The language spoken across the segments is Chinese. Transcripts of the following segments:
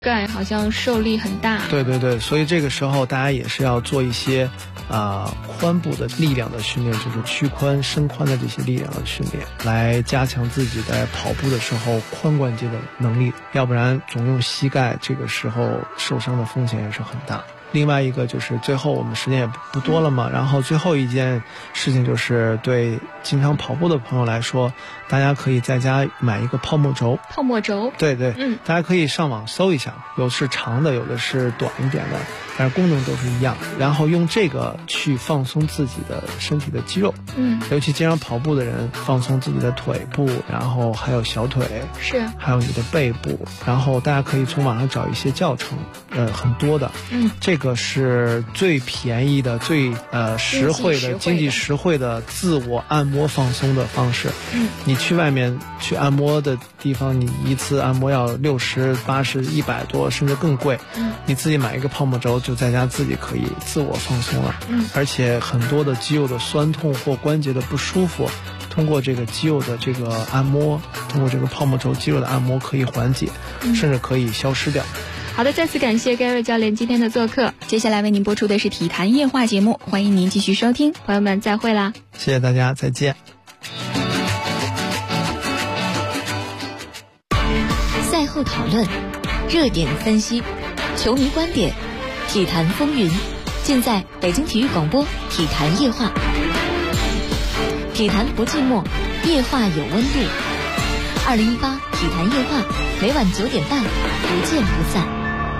盖好像受力很大。 对对对，所以这个时候大家也是要做一些髋部的力量的训练，就是屈髋伸髋的这些力量的训练，来加强自己在跑步的时候髋关节的能力，要不然总用膝盖，这个时候受伤的风险也是很大。另外一个就是最后我们时间也不多了嘛，然后最后一件事情就是对经常跑步的朋友来说，大家可以在家买一个泡沫轴。 泡沫轴， 对对，大家可以上网搜一下，有是长的，有的是短一点的，但是功能都是一样，然后用这个去放松自己的身体的肌肉，尤其经常跑步的人，放松自己的腿部，然后还有小腿， 是， 还有你的背部，然后大家可以从网上找一些教程，很多的，这个是最便宜的、最实惠的、经济实惠的自我按摩放松的方式。你去外面去按摩的地方，你一次按摩要60、80、100多，甚至更贵。你自己买一个泡沫轴，就在家自己可以自我放松了。而且很多的肌肉的酸痛或关节的不舒服，通过这个肌肉的这个按摩，通过这个泡沫轴肌肉的按摩可以缓解，甚至可以消失掉。 好的，再次感谢Gary教练今天的做客。 接下来为您播出的是体坛夜话节目，欢迎您继续收听。 朋友们，再会啦！ 谢谢大家，再见。 赛后讨论，热点分析，球迷观点，体坛风云，尽在北京体育广播体坛夜话。体坛不寂寞，夜话有温度。2018体坛夜话，每晚9点半，不见不散。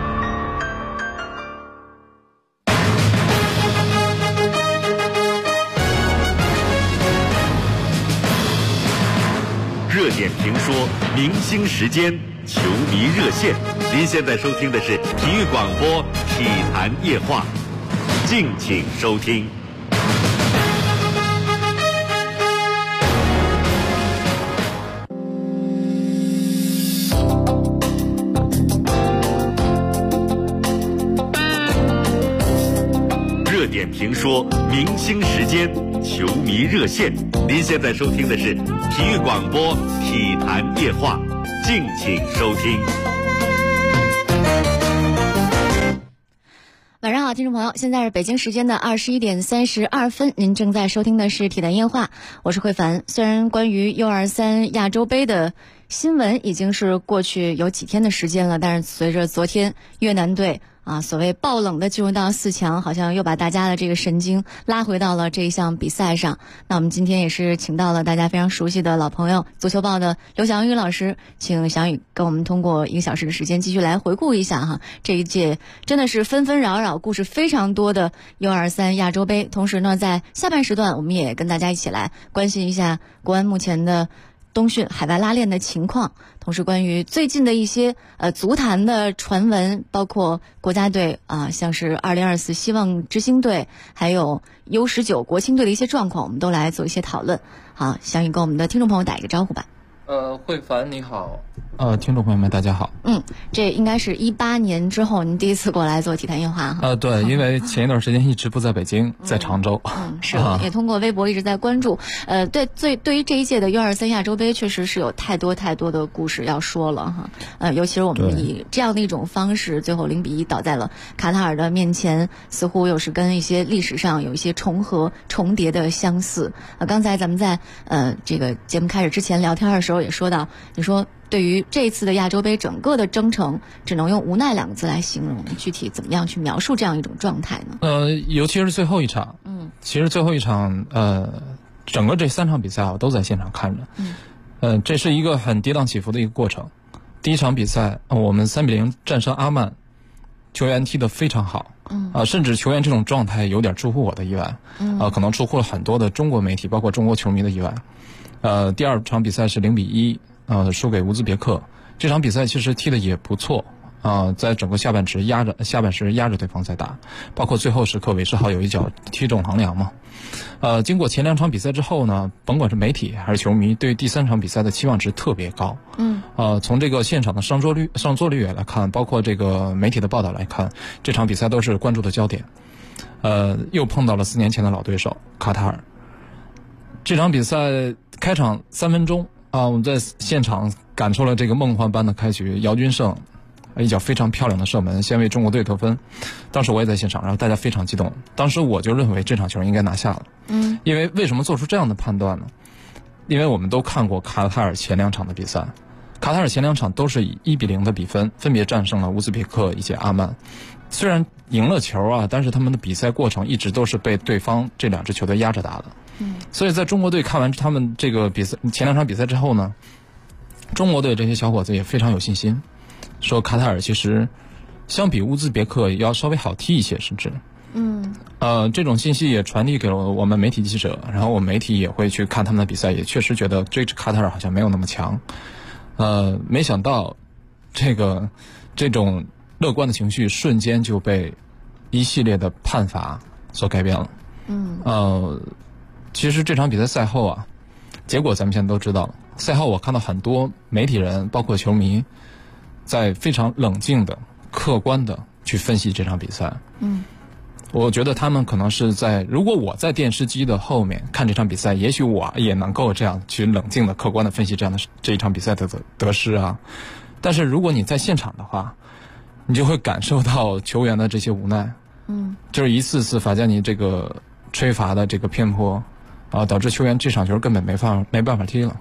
热点评说，明星时间，球迷热线。您现在收听的是体育广播体坛夜话，敬请收听。热点评说，明星时间，球迷热线。您现在收听的是体育广播体坛夜话，敬请收听。 晚上好，听众朋友，现在是北京时间的21点32分，您正在收听的是体坛夜话，我是慧凡。虽然关于U23亚洲杯的新闻已经是过去有几天的时间了，但是随着昨天越南队所谓爆冷的进入到4强，好像又把大家的这个神经拉回到了这一项比赛上。那我们今天也是请到了大家非常熟悉的老朋友，足球报的刘翔宇老师，请翔宇跟我们通过1个小时的时间继续来回顾一下这一届真的是纷纷扰扰、故事非常多的 U23亚洲杯。同时呢，在下半时段我们也跟大家一起来关心一下国安目前的冬训海外拉练的情况，同时关于最近的一些足坛的传闻，包括国家队像是2024希望之星队，还有 U19国青队的一些状况，我们都来做一些讨论。好，翔宇跟我们的听众朋友打一个招呼吧。 慧凡你好。 听众朋友们大家好。 这应该是18年之后您第一次过来做体坛夜话对，因为前一段时间一直不在北京，在常州。 是也通过微博一直在关注。对于这一届的 U23亚洲杯，确实是有太多的故事要说了尤其是我们以这样的一种方式，最后0比1倒在了卡塔尔的面前，似乎又是跟一些历史上有一些重合重叠的相似。刚才咱们在这个节目开始之前聊天的时候也说到，你说对于这一次的亚洲杯整个的征程，只能用无奈2个字来形容，具体怎么样去描述这样一种状态呢？ 尤其是最后一场，其实最后一场，整个这3场比赛我都在现场看着，这是一个很跌宕起伏的一个过程。第一场比赛，我们3比0战胜阿曼，球员踢得非常好，甚至球员这种状态有点出乎我的意外，可能出乎了很多的中国媒体，包括中国球迷的意外。第二场比赛是0比1，输给乌兹别克。这场比赛其实踢得也不错，在整个下半时压着对方在打，包括最后时刻韦世豪有一脚踢中横梁嘛。经过前2场比赛之后呢，甭管是媒体还是球迷，对于第3场比赛的期望值特别高。从这个现场的上座率来看，包括这个媒体的报道来看，这场比赛都是关注的焦点。又碰到了4年前的老对手卡塔尔。这场比赛开场3分钟我们在现场感受了这个梦幻般的开局。姚军胜一脚非常漂亮的射门，先为中国队得分。当时我也在现场，然后大家非常激动。当时我就认为这场球应该拿下了。因为为什么做出这样的判断呢？因为我们都看过卡塔尔前2场的比赛，卡塔尔前2场都是以1-0的比分分别战胜了乌兹别克以及阿曼。虽然赢了球啊，但是他们的比赛过程一直都是被对方这2支球队压着打的。所以在中国队看完他们这个比赛前2场比赛之后呢，中国队这些小伙子也非常有信心，说卡塔尔其实相比乌兹别克要稍微好踢一些，甚至这种信息也传递给了我们媒体记者，然后我们媒体也会去看他们的比赛，也确实觉得这支卡塔尔好像没有那么强。没想到这种乐观的情绪瞬间就被一系列的判罚所改变了。其实这场比赛赛后啊，结果咱们现在都知道了。赛后我看到很多媒体人包括球迷在非常冷静的客观的去分析这场比赛。我觉得他们可能是如果我在电视机的后面看这场比赛，也许我也能够这样去冷静的客观的分析这一场比赛的得失啊。但是如果你在现场的话，你就会感受到球员的这些无奈。就是一次次法加尼这个吹罚的这个偏颇啊，导致球员这场球根本没办法踢了。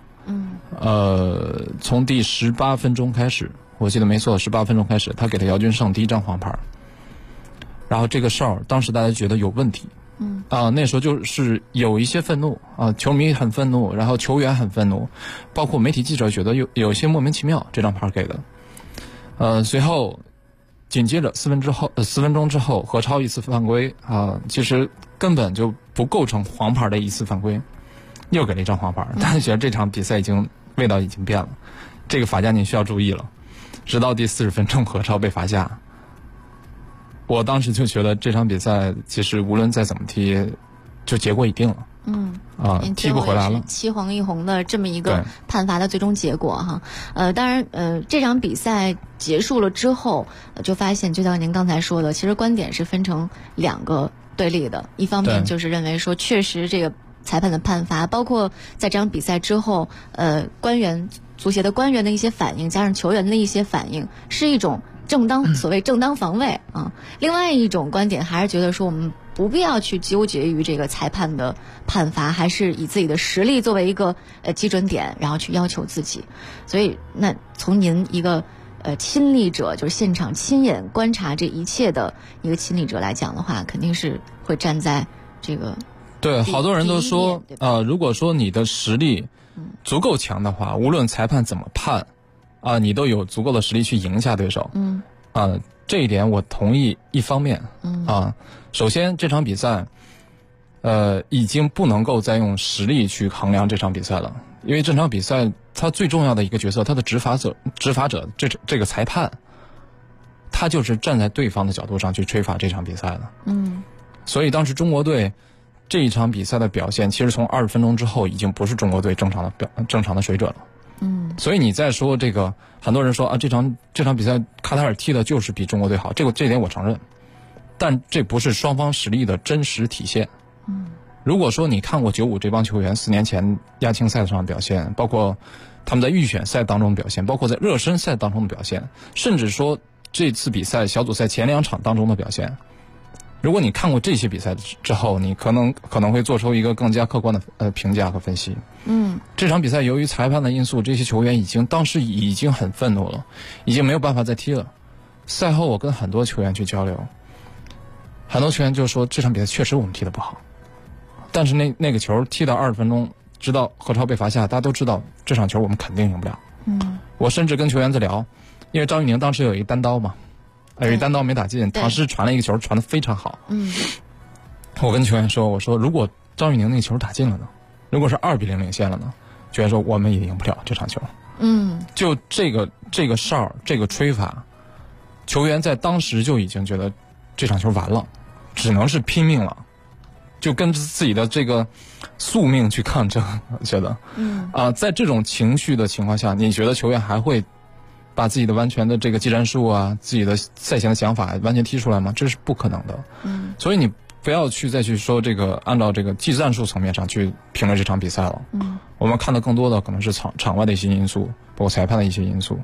从第18分钟开始，我记得没错，18分钟开始，他给了姚军胜第1张黄牌。然后这个事儿，当时大家觉得有问题。那时候就是有一些愤怒啊，球迷很愤怒，然后球员很愤怒，包括媒体记者觉得有些莫名其妙，这张牌给的。随后紧接着4分钟之后，何超一次犯规啊，其实根本就不构成黄牌的一次犯规，又给了1张黄牌。但是觉得这场比赛味道已经变了，这个法加尼需要注意了。直到第40分钟，何超被罚下。我当时就觉得这场比赛其实无论再怎么踢，就结果已定了。踢不回来了。 7黄1红的这么一个判罚的最终结果哈。当然这场比赛结束了之后，就发现就像您刚才说的，其实观点是分成2个对立的。一方面就是认为说确实这个裁判的判罚，包括在这场比赛之后足协的官员的一些反应，加上球员的一些反应，是一种所谓正当防卫啊。另外一种观点还是觉得说我们不必要去纠结于这个裁判的判罚，还是以自己的实力作为一个基准点，然后去要求自己。所以那从您一个亲历者，就是现场亲眼观察这一切的一个亲历者来讲的话，肯定是会站在这个对。好多人都说如果说你的实力足够强的话，无论裁判怎么判你都有足够的实力去赢下对手。这一点我同意。一方面首先这场比赛已经不能够再用实力去衡量这场比赛了，因为这场比赛它最重要的一个角色，它的执法者这个裁判，他就是站在对方的角度上去吹罚这场比赛的。所以当时中国队这一场比赛的表现，其实从20分钟之后已经不是中国队正常的水准了。所以你再说这个，很多人说这场比赛卡塔尔踢的就是比中国队好，这点我承认，但这不是双方实力的真实体现。如果说你看过95这帮球员4年前亚青赛上的表现，包括他们在预选赛当中的表现，包括在热身赛当中的表现，甚至说这次比赛小组赛前2场当中的表现，如果你看过这些比赛之后，你可能会做出一个更加客观的评价和分析。这场比赛由于裁判的因素，这些球员当时已经很愤怒了，已经没有办法再踢了。赛后我跟很多球员去交流，很多球员就说这场比赛确实我们踢得不好，但是那个球踢到20分钟，直到何超被罚下，大家都知道这场球我们肯定赢不了。我甚至跟球员在聊，因为张玉宁当时有一单刀嘛，有一单刀没打进，唐诗传了一个球，传得非常好。我跟球员说，我说如果张玉宁那个球打进了呢，如果是2-0领先了呢，球员说我们也赢不了这场球。就这个哨，这个吹法，球员在当时就已经觉得这场球完了，只能是拼命了，就跟自己的这个宿命去抗争。我觉得在这种情绪的情况下，你觉得球员还会把自己的完全的这个技战术啊，自己的赛前的想法完全踢出来吗？这是不可能的。所以你不要再去说这个按照这个技战术层面上去评论这场比赛了。我们看的更多的可能是场外的一些因素，包括裁判的一些因素。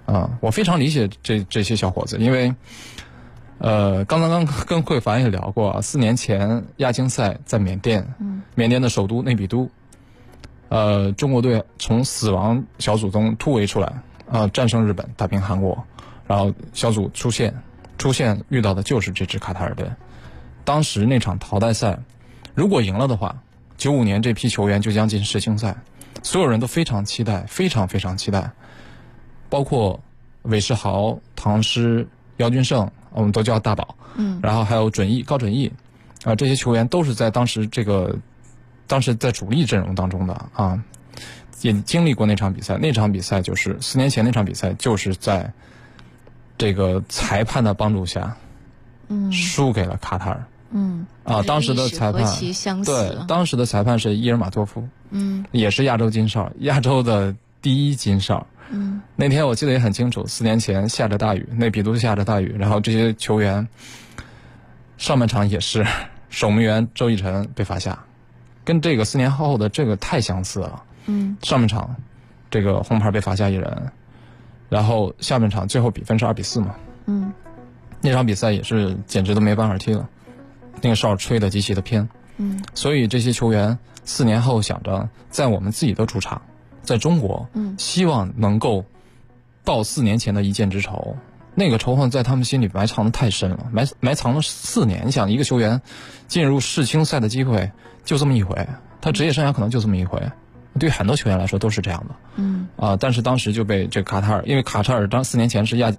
我非常理解这些小伙子，因为刚跟慧凡也聊过，4年前亚青赛在缅甸，缅甸的首都内比都，中国队从死亡小组中突围出来，战胜日本，打平韩国，然后小组出线遇到的就是这支卡塔尔队。当时那场淘汰赛，如果赢了的话，95年这批球员就将进世青赛，所有人都非常期待，非常非常期待，包括韦世豪、唐诗、姚军胜，我们都叫大宝，然后还有高准翼，这些球员都是在当时在主力阵容当中的啊，也经历过那场比赛。那场比赛就是4年前那场比赛，就是在这个裁判的帮助下，输给了卡塔尔。当时的裁判对，当时的裁判是伊尔马托夫，也是亚洲金哨，亚洲的第1金哨。那天我记得也很清楚，4年前下着大雨，内比都下着大雨，然后这些球员上半场也是守门员周奕辰被罚下，跟这个4年后的这个太相似了。上半场这个红牌被罚下1人，然后下半场最后比分是2-4嘛。那场比赛也是简直都没办法踢了，那个哨吹得极其的偏。所以这些球员4年后想着在我们自己的主场，在中国，希望能够报4年前的一箭之仇。那个仇恨在他们心里埋藏的太深了，埋藏了4年。你想，一个球员进入世青赛的机会就这么一回，他职业生涯可能就这么一回，对很多球员来说都是这样的。但是当时就被这个卡塔尔，因为卡塔尔4年前是亚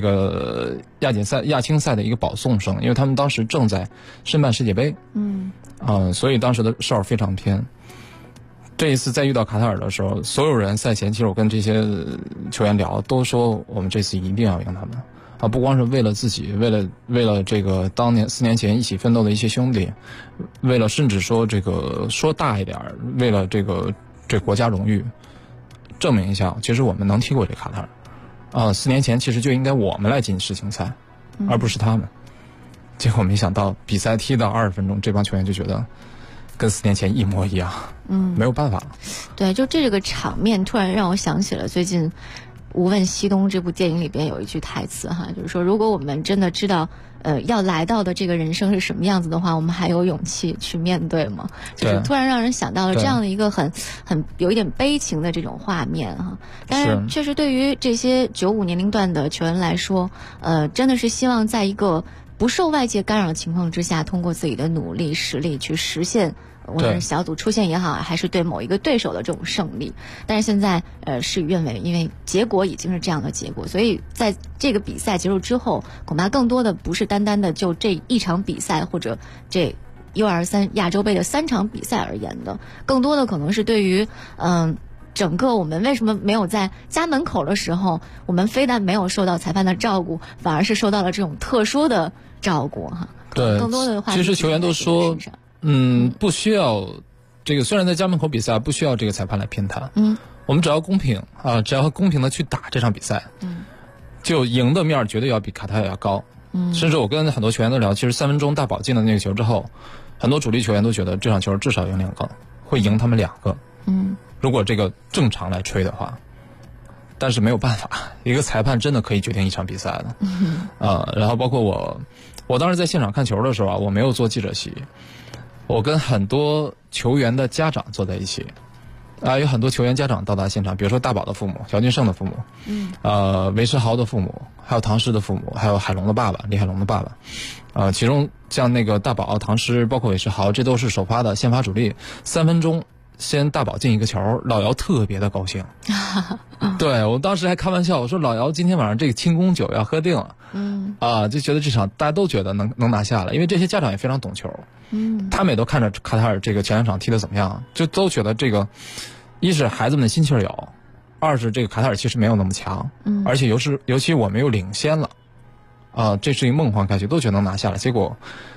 青赛的一个保送生，因为他们当时正在申办世界杯，所以当时的哨非常偏。这一次在遇到卡塔尔的时候，所有人赛前，其实我跟这些球员聊，都说我们这次一定要赢他们不光是为了自己，为了这个当年4年前一起奋斗的一些兄弟，为了甚至说这个说大一点，为了这国家荣誉，证明一下，其实我们能踢过这卡塔尔。4年前其实就应该我们来进世青赛，而不是他们。结果没想到比赛踢到20分钟，这帮球员就觉得跟4年前一模一样，没有办法了。 对，就这个场面突然让我想起了最近《无问西东》这部电影里边有一句台词就是说，如果我们真的知道要来到的这个人生是什么样子的话，我们还有勇气去面对吗？就是突然让人想到了这样的一个很有一点悲情的这种画面但是确实对于这些95年龄段的球员来说，真的是希望在一个不受外界干扰的情况之下，通过自己的努力实力去实现无论是小组出线也好，还是对某一个对手的这种胜利。但是现在事与愿违，因为结果已经是这样的结果，所以在这个比赛结束之后，恐怕更多的不是单单的就这一场比赛或者这U23亚洲杯的3场比赛而言的，更多的可能是对于整个我们为什么没有在家门口的时候，我们非但没有受到裁判的照顾，反而是受到了这种特殊的照顾对， 更多的话其实球员都说不需要这个，虽然在家门口比赛不需要这个裁判来偏袒，我们只要公平只要公平的去打这场比赛，就赢的面绝对要比卡塔尔要高。甚至我跟很多球员都聊，其实3分钟大宝进了那个球之后，很多主力球员都觉得这场球至少赢2个，会赢他们2个。如果这个正常来吹的话，但是没有办法，一个裁判真的可以决定一场比赛的。然后包括我当时在现场看球的时候我没有坐记者席，我跟很多球员的家长坐在一起。有很多球员家长到达现场，比如说大宝的父母、姚军胜的父母，韦世豪的父母，还有唐诗的父母，还有海龙的爸爸，李海龙的爸爸。其中像那个大宝、唐诗，包括韦世豪，这都是首发的先发主力。3分钟先大宝进一个球，老姚特别的高兴。对，我当时还开玩笑，我说老姚今天晚上这个庆功酒要喝定了。就觉得这场大家都觉得能拿下了，因为这些家长也非常懂球。他们也都看着卡塔尔这个前2场踢得怎么样，就都觉得这个一是孩子们的心气儿有，二是这个卡塔尔其实没有那么强，而且尤其我们又领先了，这是一个梦幻开局，都觉得能拿下了。结果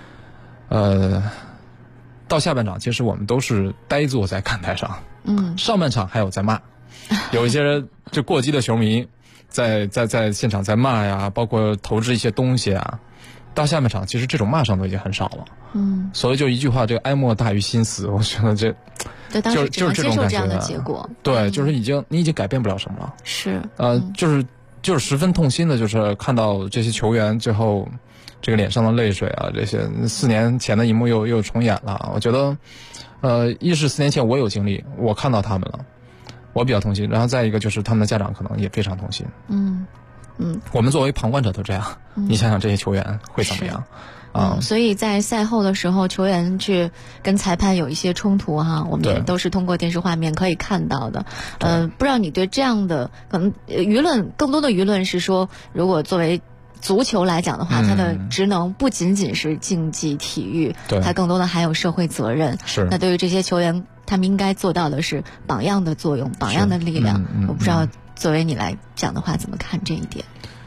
到下半场其实我们都是呆坐在看台上，上半场还有在骂，有一些人就过激的球迷在现场在骂呀，包括投掷一些东西到下半场其实这种骂声都已经很少了。所以就一句话，这个哀莫大于心死，我觉得就是这种感觉。 这样的结果。 对，就是你已经改变不了什么了。 是。 就是就是十分痛心的，就是看到这些球员最后这个脸上的泪水啊，这些4年前的一幕又重演了。我觉得，一是4年前我有经历，我看到他们了，我比较痛心。然后再一个就是他们的家长可能也非常痛心。我们作为旁观者都这样，你想想这些球员会怎么样？ 所以在赛后的时候，球员去跟裁判有一些冲突哈，我们也都是通过电视画面可以看到的。不知道你对这样的可能更多的舆论是说，如果作为足球来讲的话，它的职能不仅仅是竞技体育，它更多的还有社会责任。 是。 那对于这些球员，他们应该做到的是榜样的作用，榜样的力量。我不知道作为你来讲的话，怎么看这一点？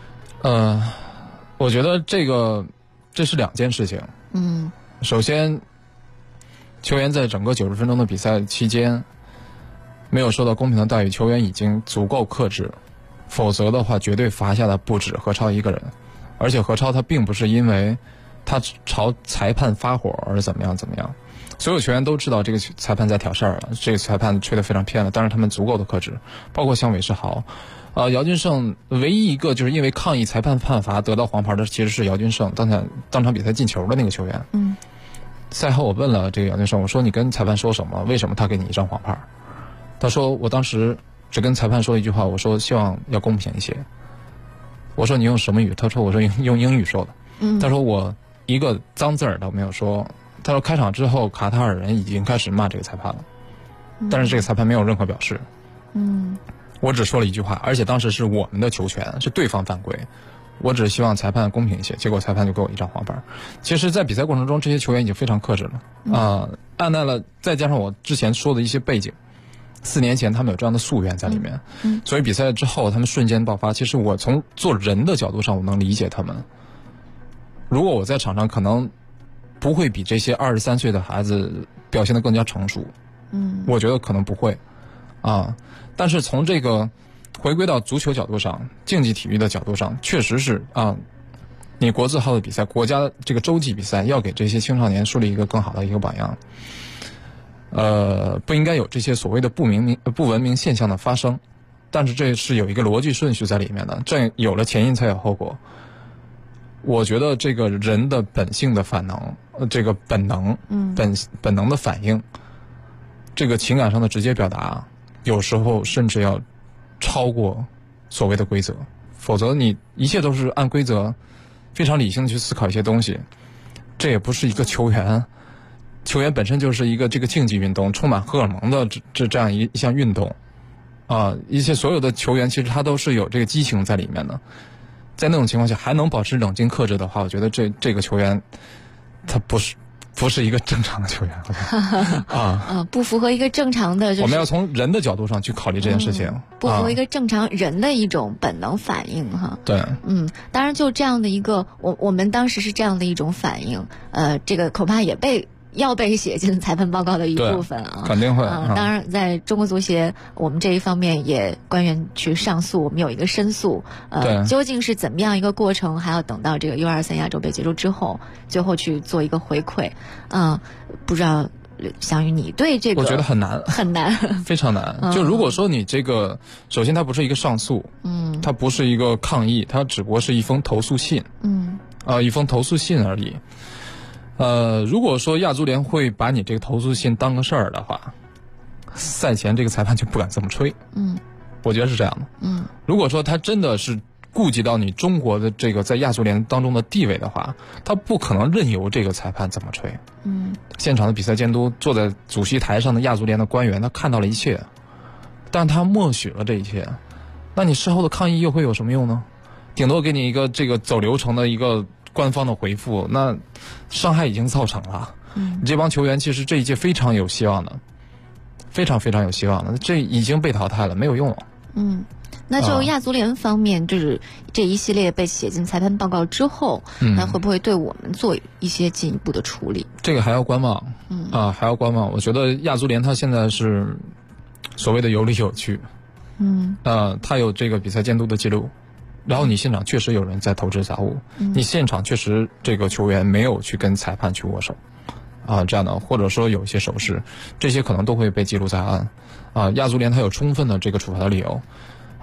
我觉得这是2件事情。首先，球员在整个90分钟的比赛期间没有受到公平的待遇，球员已经足够克制，否则的话绝对罚下的不止何超一个人。而且何超他并不是因为他朝裁判发火而怎么样，所有球员都知道这个裁判在挑事儿了，这个裁判吹得非常偏了，但是他们足够的克制，包括像韦世豪。姚俊胜唯一一个就是因为抗议裁判判罚得到黄牌的其实是姚俊胜，当场比赛进球的那个球员。赛后我问了这个姚俊胜，我说你跟裁判说什么？为什么他给你一张黄牌？他说我当时只跟裁判说一句话，我说希望要公平一些。我说你用什么语？他说我说用英语说的。他说我一个脏字儿都没有说。他说开场之后卡塔尔人已经开始骂这个裁判了，但是这个裁判没有任何表示。我只说了一句话，而且当时是我们的球权，是对方犯规，我只希望裁判公平一些，结果裁判就给我一张黄牌。其实在比赛过程中这些球员已经非常克制了按耐了，再加上我之前说的一些背景，4年前他们有这样的夙愿在里面，所以比赛之后他们瞬间爆发。其实我从做人的角度上我能理解他们，如果我在场上可能不会比这些23岁的孩子表现得更加成熟，我觉得可能不会但是从这个回归到足球角度上，竞技体育的角度上，确实是你国字号的比赛，国家这个洲际比赛要给这些青少年树立一个更好的一个榜样。不应该有这些所谓的不文明现象的发生，但是这是有一个逻辑顺序在里面的，这有了前因才有后果。我觉得这个人的本性的反能，这个本能，本能的反应，这个情感上的直接表达，有时候甚至要超过所谓的规则，否则你一切都是按规则非常理性的去思考一些东西，这也不是一个球员本身就是一个这个竞技运动，充满荷尔蒙的这样一项运动一些所有的球员其实他都是有这个激情在里面的，在那种情况下还能保持冷静克制的话，我觉得这个球员他不是一个正常的球员不符合一个正常的我们要从人的角度上去考虑这件事情， 不符合一个正常人的一种本能反应对当然就这样的一个我们当时是这样的一种反应这个恐怕也要被写进裁判报告的一部分肯定会当然在中国足协我们这一方面也官员去上诉，我们有一个申诉究竟是怎么样一个过程，还要等到这个 U23 亚洲杯结束之后最后去做一个回馈不知道翔宇你对这个我觉得很难非常难就如果说你这个首先它不是一个上诉它不是一个抗议，它只不过是一封投诉信一封投诉信而已如果说亚足联会把你这个投诉信当个事儿的话，赛前这个裁判就不敢这么吹我觉得是这样的如果说他真的是顾及到你中国的这个在亚足联当中的地位的话，他不可能任由这个裁判怎么吹现场的比赛监督坐在主席台上的亚足联的官员，他看到了一切，但他默许了这一切，那你事后的抗议又会有什么用呢？顶多给你一个这个走流程的一个官方的回复，那伤害已经造成了你这帮球员其实这一届非常有希望的，非常非常有希望的，这已经被淘汰了，没有用了那就亚足联方面就是这一系列被写进裁判报告之后那会不会对我们做一些进一步的处理？ 这个还要观望还要观望。我觉得亚足联他现在是所谓的有理有据他有这个比赛监督的记录，然后你现场确实有人在投掷杂物你现场确实这个球员没有去跟裁判去握手这样的，或者说有一些手势，这些可能都会被记录在案亚足联他有充分的这个处罚的理由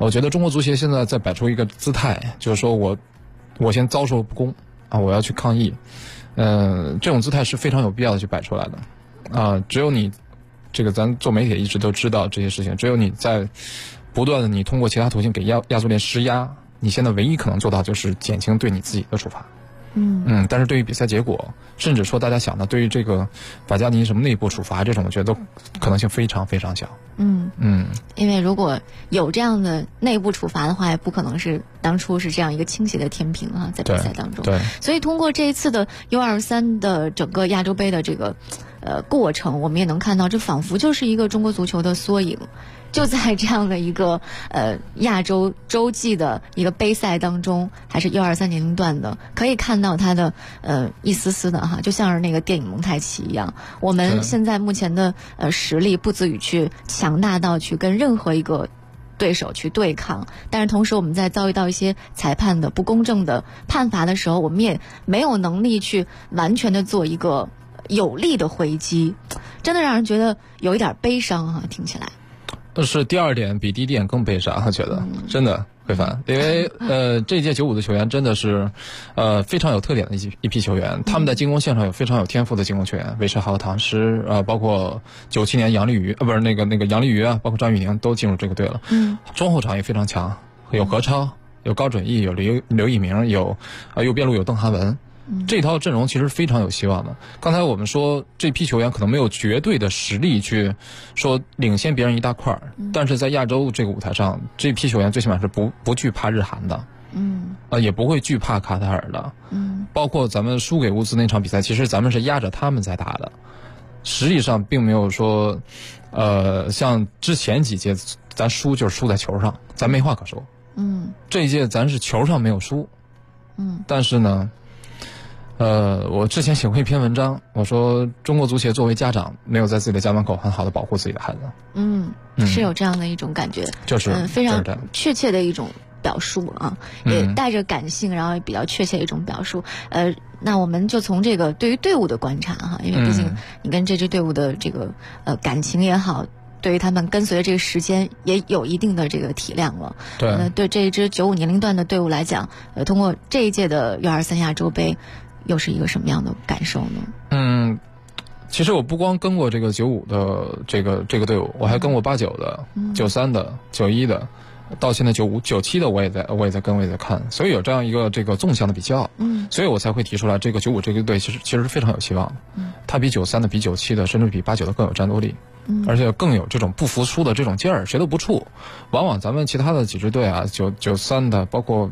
我觉得中国足协现在在摆出一个姿态，就是说我先遭受不公啊，我要去抗议。这种姿态是非常有必要的去摆出来的啊。只有你这个咱做媒体一直都知道这些事情，只有你在不断的你通过其他途径给亚足联施压，你现在唯一可能做到就是减轻对你自己的处罚。但是对于比赛结果，甚至说大家想的对于这个法加尼什么内部处罚这种，我觉得都可能性非常非常小。 因为如果有这样的内部处罚的话，也不可能是当初是这样一个倾斜的天平啊，在比赛当中。 对， 所以通过这一次的 U23的整个亚洲杯的这个过程，我们也能看到，这仿佛就是一个中国足球的缩影。就在这样的一个亚洲洲际的一个杯赛当中，还是U23年龄段的，可以看到它的一丝丝的哈，就像是那个电影蒙太奇一样。我们现在目前的实力不足以去强大到去跟任何一个对手去对抗，但是同时我们在遭遇到一些裁判的不公正的判罚的时候，我们也没有能力去完全的做一个有力的回击，真的让人觉得有一点悲伤哈，听起来。 是第二点比第一点更悲伤，我觉得真的会烦，因为这一届95的球员真的是非常有特点的一批球员，他们在进攻线上有非常有天赋的进攻球员，韦世豪、唐诗包括97年杨立瑜不是那个杨立瑜啊，包括张玉宁都进入这个队了。中后场也非常强，有何超，有高准翼，有刘一鸣，有右边路有邓涵文。这套阵容其实非常有希望的。刚才我们说这批球员可能没有绝对的实力去说领先别人一大块，但是在亚洲这个舞台上，这批球员最起码是不惧怕日韩的，也不会惧怕卡塔尔的，包括咱们输给乌兹那场比赛，其实咱们是压着他们在打的，实际上并没有说像之前几届咱输就是输在球上，咱没话可说。这一届咱是球上没有输，但是呢我之前写过一篇文章，我说中国足协作为家长没有在自己的家门口很好的保护自己的孩子。 是有这样的一种感觉， 就是非常确切的一种表述啊，也带着感性，然后也比较确切的一种表述。那我们就从这个对于队伍的观察哈，因为毕竟你跟这支队伍的这个感情也好，对于他们跟随的这个时间也有一定的这个体量了。对这一支95年龄段的队伍来讲，通过这一届的U23亚洲杯，又是一个什么样的感受呢？ 其实我不光跟过这个95的这个队伍，我还跟过89的、93的、91的，到现在95、97的我也在跟，我也在看，所以有这样一个这个纵向的比较，所以我才会提出来这个95这个队其实是非常有希望的，它比93的、比97的，甚至比89的更有战斗力，而且更有这种不服输的这种劲儿，谁都不怵。往往咱们其他的几支队啊，93的包括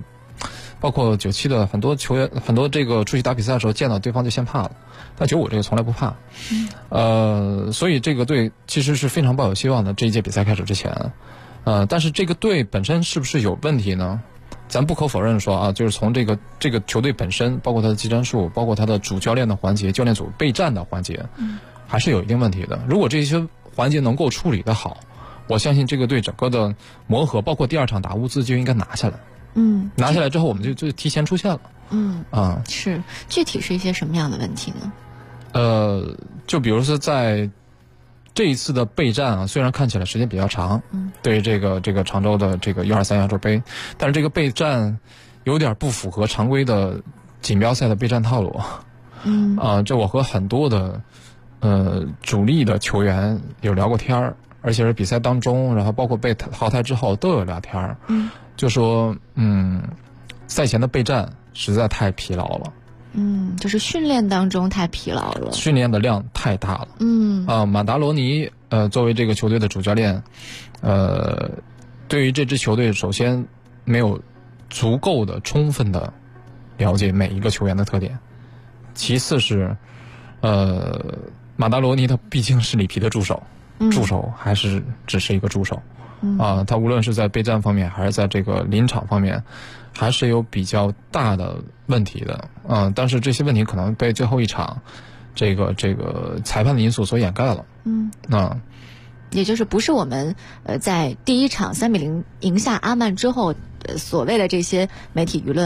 97的很多球员，很多这个出去打比赛的时候见到对方就先怕了，但95这个从来不怕。所以这个队其实是非常抱有希望的。这一届比赛开始之前，但是这个队本身是不是有问题呢？咱不可否认说啊，就是从这个球队本身，包括他的技战术，包括他的主教练的环节、教练组备战的环节，还是有一定问题的。如果这些环节能够处理得好，我相信这个队整个的磨合，包括第二场打乌兹就应该拿下来。拿下来之后我们就提前出现了。 是具体是一些什么样的问题呢？ 就比如说在这一次的备战啊，虽然看起来时间比较长，对于这个常州的这个U23亚洲杯，但是这个备战有点不符合常规的锦标赛的备战套路。这我和很多的主力的球员有聊过天儿，而且是比赛当中，然后包括被淘汰之后都有聊天儿。就说赛前的备战实在太疲劳了。 就是训练当中太疲劳了， 训练的量太大了。马达罗尼作为这个球队的主教练，对于这支球队首先没有足够的充分的了解每一个球员的特点，其次是马达罗尼他毕竟是里皮的助手，助手还是只是一个助手。他无论是在备战方面还是在这个临场方面，还是有比较大的问题的。但是这些问题可能被最后一场这个裁判的因素所掩盖了。 也就是不是我们在第一场3-0赢下阿曼之后，所谓的这些媒体舆论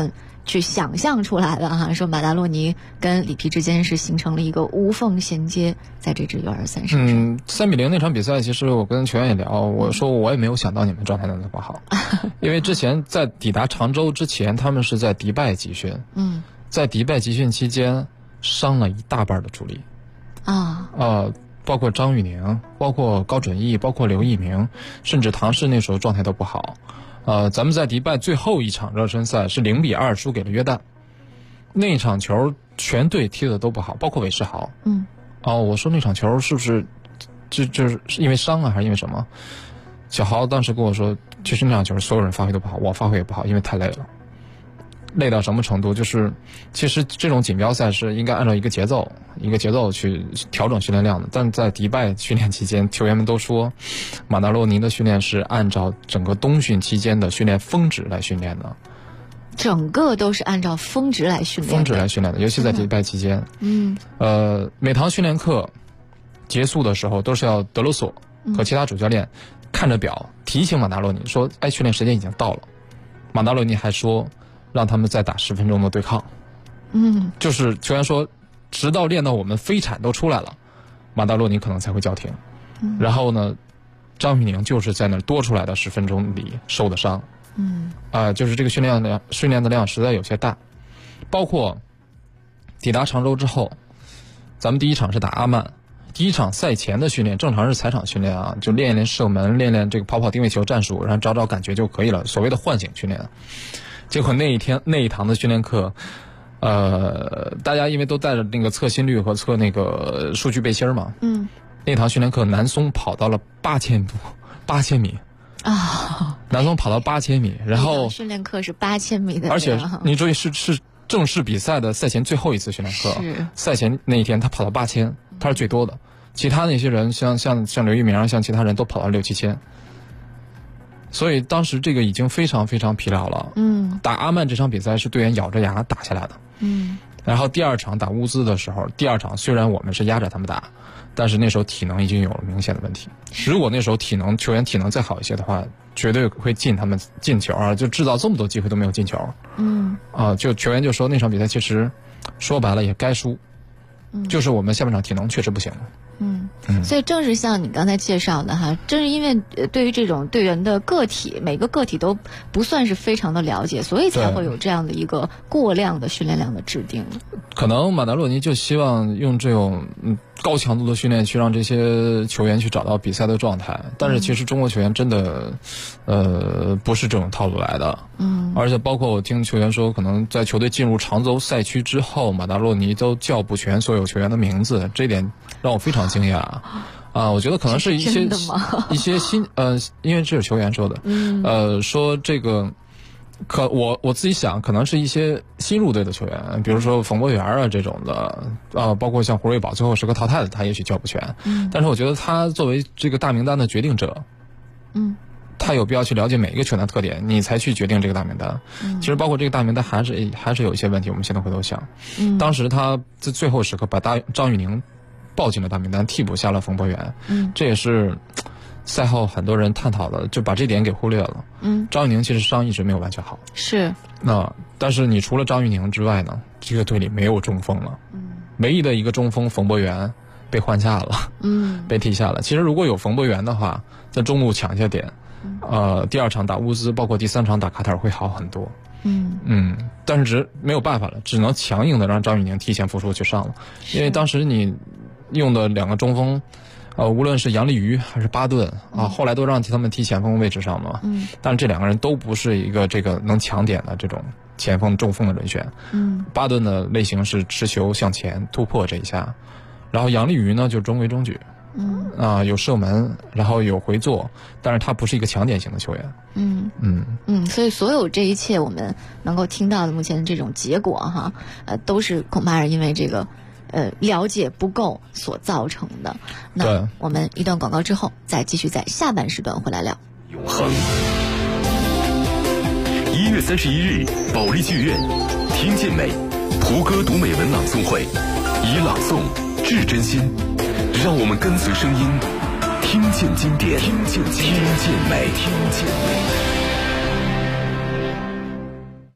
去想象出来的哈，说马达洛尼跟里皮之间是形成了一个无缝衔接，在这支 U23 身上。3-0那场比赛，其实我跟球员也聊，我说我也没有想到你们状态能这么好，因为之前在抵达常州之前，他们是在迪拜集训，在迪拜集训期间伤了一大半的主力包括张玉宁，包括高准翼，包括刘一鸣，甚至唐诗那时候状态都不好。咱们在迪拜最后一场热身赛是0-2输给了约旦，那场球全队踢得都不好，包括韦世豪。我说那场球是不是就是因为伤啊，还是因为什么？小豪当时跟我说，其实那场球所有人发挥都不好，我发挥也不好，因为太累了。累到什么程度？就是其实这种锦标赛是应该按照一个节奏去调整训练量的，但在迪拜训练期间，球员们都说马达洛尼的训练是按照整个冬训期间的训练峰值来训练的， 整个都是按照峰值来训练的，尤其在迪拜期间。每堂训练课结束的时候，都是要德罗索和其他主教练看着表提醒马达洛尼说，训练时间已经到了。马达洛尼还说让他们再打10分钟的对抗。就是球员说，直到练到我们飞铲都出来了，马达洛尼可能才会叫停。然后呢，张玉宁就是在那多出来的10分钟里受的伤。就是这个训练的量实在有些大。包括抵达常州之后，咱们第一场是打阿曼，第一场赛前的训练正常是踩场训练啊，就练一练射门，练练这个跑跑定位球战术，然后找找感觉就可以了，所谓的唤醒训练。结果那一堂的训练课，大家因为都带着那个测心率和测那个数据背心嘛，那堂训练课南松跑到了8000米南松跑到8000米，然后训练课是8000米的， 而且你注意是正式比赛的赛前最后一次训练课，赛前那一天他跑到8000，他是最多的，其他那些人像刘一鸣，像其他人都跑到6-7千。所以当时这个已经非常非常疲劳了。打阿曼这场比赛是队员咬着牙打下来的。然后第二场打乌兹的时候，第二场虽然我们是压着他们打，但是那时候体能已经有了明显的问题。如果那时候球员体能再好一些的话，绝对会进他们进球啊！就制造这么多机会都没有进球。就球员就说那场比赛其实说白了也该输，就是我们下半场体能确实不行。 所以正是像你刚才介绍的哈，正是因为对于这种队员的个体，每个个体都不算是非常的了解，所以才会有这样的一个过量的训练量的制定。 可能马达洛尼就希望用这种高强度的训练去让这些球员去找到比赛的状态，但是其实中国球员真的不是这种套路来的。而且包括我听球员说，可能在球队进入常州赛区之后，马达洛尼都叫不全所有球员的名字，这点让我非常惊讶我觉得可能是一些新因为这是球员说的，说这个我自己想可能是一些新入队的球员，比如说冯博源啊这种的包括像胡瑞宝最后时刻淘汰的，他也许叫不全。但是我觉得他作为这个大名单的决定者，他有必要去了解每一个球员的特点，你才去决定这个大名单。其实包括这个大名单还是有一些问题，我们现在回头想，当时他在最后时刻把张玉宁抱进了大名单，替补下了冯博源。这也是赛后很多人探讨的，就把这点给忽略了。张玉宁其实伤一直没有完全好。 是。 但是你除了张玉宁之外呢，这个队里没有中锋了。唯一的一个中锋冯博源被换下了。被替下了。其实如果有冯博源的话，在中路抢一下点，第二场打乌兹，包括第三场打卡塔尔会好很多。但是没有办法了，只能强硬的让张玉宁提前复出去上了，因为当时你用的两个中锋，无论是杨立瑜还是巴顿后来都让他们踢前锋位置上嘛。但是这两个人都不是一个这个能抢点的这种前锋中锋的人选。巴顿的类型是持球向前突破这一下，然后杨立瑜呢就中规中矩。有射门，然后有回做，但是他不是一个强点型的球员。 所以所有这一切我们能够听到的目前的这种结果哈，都是恐怕是因为这个了解不够所造成的。那我们一段广告之后，再继续在下半时段回来聊。 永恒。1月31日，保利剧院，听见美，胡歌读美文朗诵会，以朗诵致真心。让我们跟随声音，听见经典，听见美，听见美。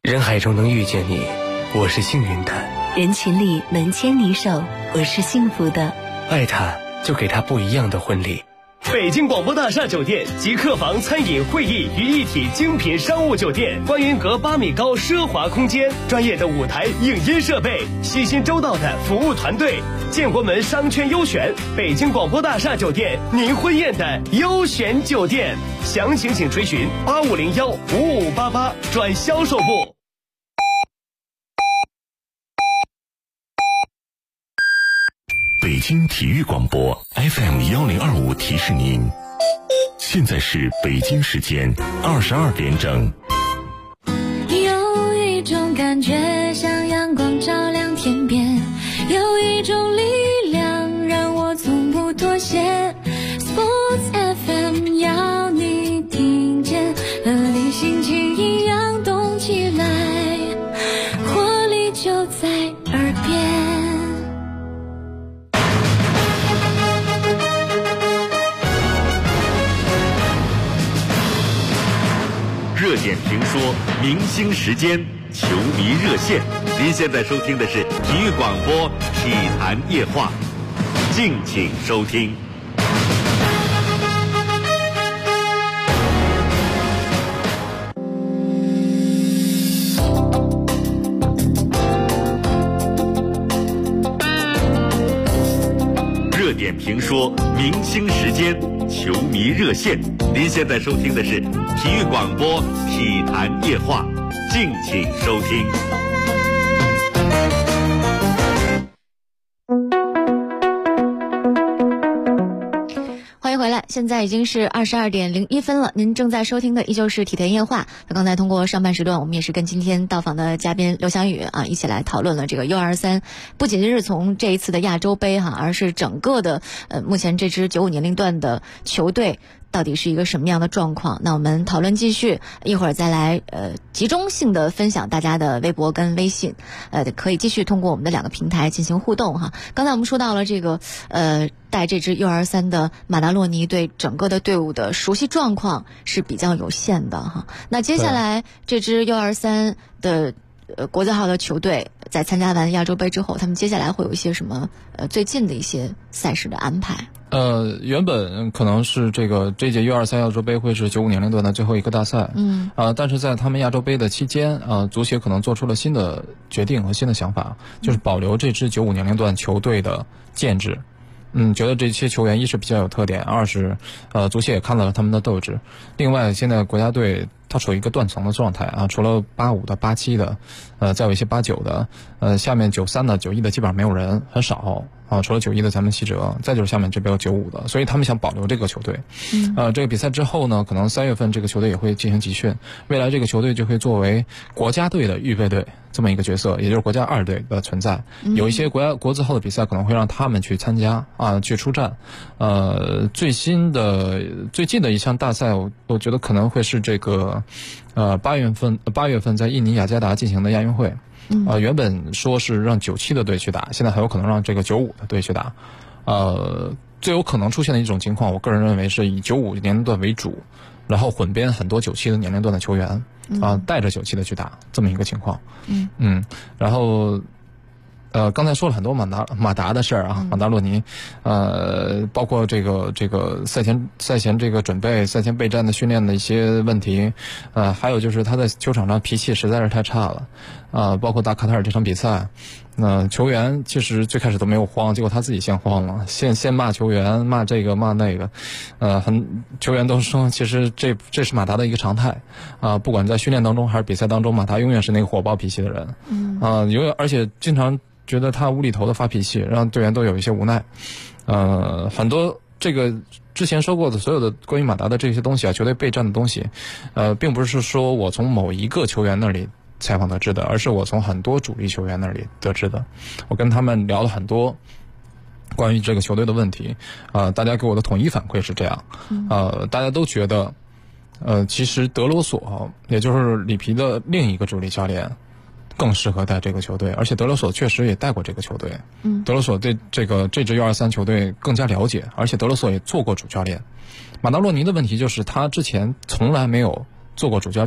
人海中能遇见你，我是幸运的； 人群里能牵你手，我是幸福的。 爱他，就给他不一样的婚礼。 北京广播大厦酒店集客房、餐饮、会议于一体精品商务酒店，观云阁8米高奢华空间，专业的舞台影音设备，悉心周到的服务团队，建国门商圈优选，北京广播大厦酒店，您婚宴的优选酒店。详情请垂询8501-5588转销售部。 北京体育广播 FM1025提示您，现在是北京时间22点整。 有一种感觉像阳光照亮天边，有一种力量让我从不妥协。 Sports FM 要你听见，和你心情一样动起来，活力就在耳边。 热点评说，明星时间，球迷热线。您现在收听的是体育广播体坛夜话，敬请收听。热点评说，明星时间，球迷热线。您现在收听的是体育广播体坛夜话，敬请收听。 欢迎回来，现在已经是22点01分了。您正在收听的依旧是体坛夜话。那刚才通过上半时段，我们也是跟今天到访的嘉宾刘翔宇一起来讨论了这个 U23，不仅是从这一次的亚洲杯而是整个的目前这支95年龄段的球队到底是一个什么样的状况。那我们讨论继续，一会儿再来集中性的分享大家的微博跟微信，可以继续通过我们的2个平台进行互动哈。刚才我们说到了这个带这支 U23 的马达洛尼对整个的队伍的熟悉状况是比较有限的哈。那接下来这支 U23 的国字号的球队在参加完亚洲杯之后，他们接下来会有一些什么最近的一些赛事的安排？ 原本可能是这届 U23 亚洲杯会是95年龄段的最后一个大赛，但是在他们亚洲杯的期间，足协可能做出了新的决定和新的想法，就是保留这支95年龄段球队的建制。觉得这些球员一是比较有特点，二是足协也看到了他们的斗志。另外，现在国家队它处于一个断层的状态除了85的、87的，再有一些89的，下面93的、91的基本上没有人，很少除了91的咱们西哲，再就是下面这边有95的，所以他们想保留这个球队。这个比赛之后呢，可能3月份这个球队也会进行集训，未来这个球队就会作为国家队的预备队这么一个角色，也就是国家2队的存在。有一些国字号的比赛可能会让他们去参加去出战。最近的一项大赛，我觉得可能会是这个8月份在印尼雅加达进行的亚运会。原本说是让97的队去打，现在很有可能让这个95的队去打。最有可能出现的一种情况，我个人认为是以95年龄段为主，然后混编很多97的年龄段的球员带着97的去打这么一个情况。然后刚才说了很多马达的事儿马达洛尼，包括这个赛前这个准备、赛前备战的训练的一些问题，还有就是他在球场上脾气实在是太差了，包括打卡塔尔这场比赛，球员其实最开始都没有慌，结果他自己先慌了，先骂球员，骂这个骂那个，球员都说其实这是马达的一个常态不管在训练当中还是比赛当中，马达永远是那个火爆脾气的人，而且经常觉得他无厘头的发脾气，让队员都有一些无奈。很多这个之前说过的所有的关于马达的这些东西球队备战的东西，并不是说我从某一个球员那里采访得知的，而是我从很多主力球员那里得知的。我跟他们聊了很多关于这个球队的问题，大家给我的统一反馈是这样，大家都觉得，其实德罗索，也就是里皮的另一个主力教练，更适合带这个球队，而且德罗索确实也带过这个球队。德罗索对这支 U23 球队更加了解，而且德罗索也做过主教练。马达洛尼的问题就是他之前从来没有做过主教练，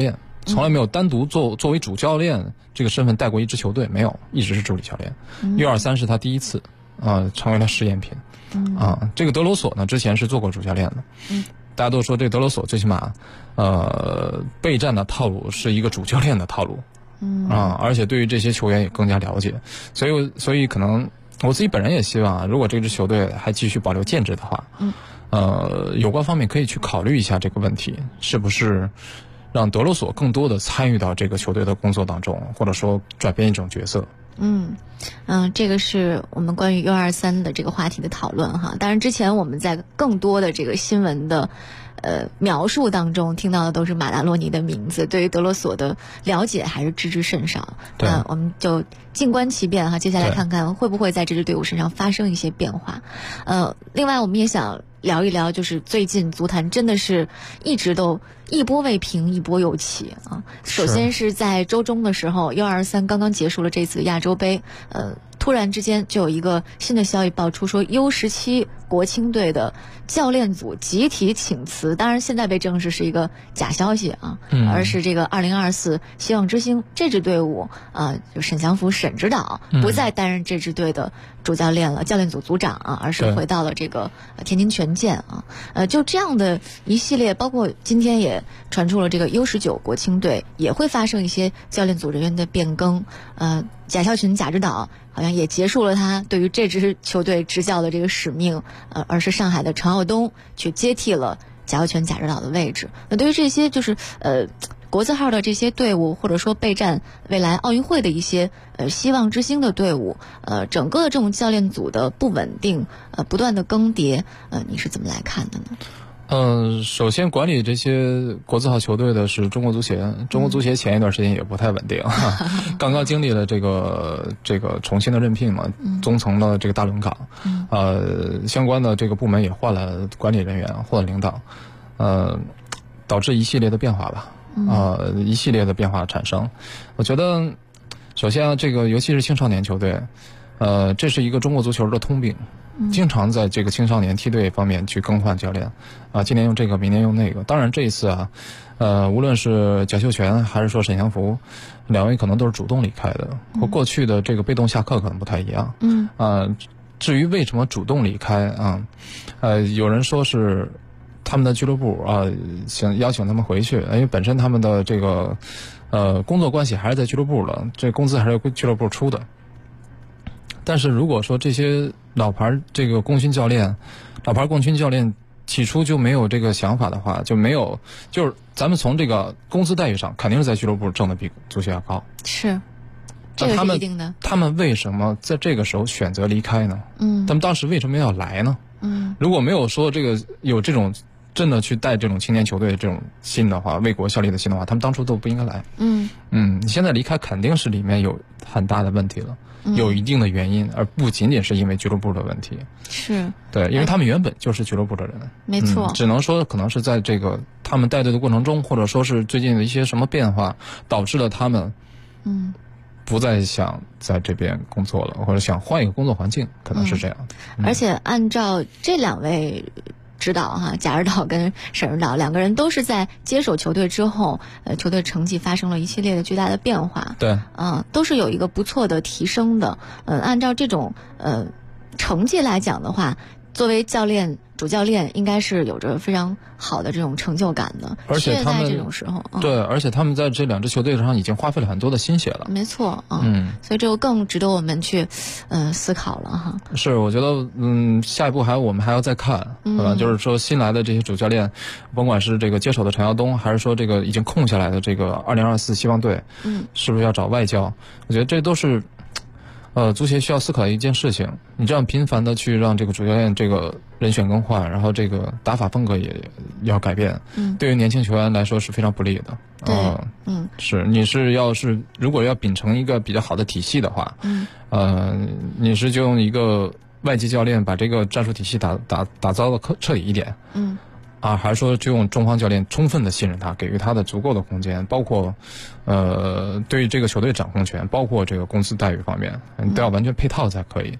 从来没有单独作为主教练这个身份带过一支球队，没有，一直是助理教练。U23是他第一次成为了试验品。这个德罗索呢，之前是做过主教练的。大家都说这个德罗索最起码备战的套路是一个主教练的套路。而且对于这些球员也更加了解，所以可能我自己本人也希望如果这支球队还继续保留建制的话，有关方面可以去考虑一下这个问题，是不是让德罗索更多的参与到这个球队的工作当中，或者说转变一种角色。 这个是我们关于 U23 的这个话题的讨论哈。当然之前我们在更多的这个新闻的描述当中听到的都是马达洛尼的名字，对于德罗索的了解还是知之甚少。那我们就静观其变哈，接下来看看会不会在这支队伍身上发生一些变化。另外我们也想聊一聊，就是最近足坛真的是一直都一波未平一波又起啊。首先是在周中的时候 U23 刚刚结束了这次亚洲杯，突然之间就有一个新的消息爆出，说 U17 国青队的教练组集体请辞，当然现在被证实是一个假消息啊，而是这个2024希望之星这支队伍就沈祥福沈指导不再担任这支队的主教练了，教练组组长而是回到了这个天津权健就这样的一系列，包括今天也传出了这个 U19 国青队也会发生一些教练组人员的变更，贾孝群贾指导好像也结束了他对于这支球队执教的这个使命，而是上海的陈浩东去接替了贾孝全贾指导的位置。那对于这些就是国字号的这些队伍，或者说备战未来奥运会的一些希望之星的队伍，整个这种教练组的不稳定，不断的更迭，你是怎么来看的呢？ 首先管理这些国字号球队的是中国足协。中国足协前一段时间也不太稳定，刚刚经历了这个重新的任聘嘛，宗层了这个大轮岗，相关的这个部门也换了管理人员，换了领导，导致一系列的变化吧，一系列的变化产生。我觉得，首先这个尤其是青少年球队，这是一个中国足球的通病。经常在这个青少年梯队方面去更换教练，今年用这个，明年用那个。当然这一次无论是贾秀全还是说沈祥福，两位可能都是主动离开的，和过去的这个被动下课可能不太一样。至于为什么主动离开有人说是他们的俱乐部想邀请他们回去，因为本身他们的这个工作关系还是在俱乐部了，这工资还是俱乐部出的。但是如果说这些老牌这个共青教练起初就没有这个想法的话，就是咱们从这个工资待遇上肯定是在俱乐部挣的比足协要高， 是这个是一定的。 他们为什么在这个时候选择离开呢？他们当时为什么要来呢？如果没有说这个有这种真的去带这种青年球队的这种心的话，为国效力的心的话，他们当初都不应该来。你现在离开肯定是里面有很大的问题了，有一定的原因，而不仅仅是因为俱乐部的问题。 是对，因为他们原本就是俱乐部的人， 没错。 只能说可能是在这个他们带队的过程中，或者说是最近的一些什么变化，导致了他们不再想在这边工作了，或者想换一个工作环境，可能是这样。 而且按照这两位指导贾指导跟沈指导两个人都是在接手球队之后，球队成绩发生了一系列的巨大的变化。 对， 都是有一个不错的提升的。按照这种成绩来讲的话，作为教练主教练应该是有着非常好的这种成就感的， 而且他们在这种时候， 对，而且他们在这两支球队上已经花费了很多的心血了。 没错，所以这就更值得我们去思考了哈。 是，我觉得下一步我们还要再看，就是说新来的这些主教练，甭管是这个接手的陈耀东，还是说这个已经空下来的这个2024希望队，是不是要找外教？我觉得这都是足协需要思考的一件事情。你这样频繁的去让这个主教练这个人选更换，然后这个打法风格也要改变，对于年轻球员来说是非常不利的。是，你是如果要秉承一个比较好的体系的话，你是就用一个外籍教练把这个战术体系打造的彻底一点，还是说就用中方教练充分的信任他，给予他的足够的空间，包括对于这个球队掌控权，包括这个工资待遇方面，你都要完全配套才可以。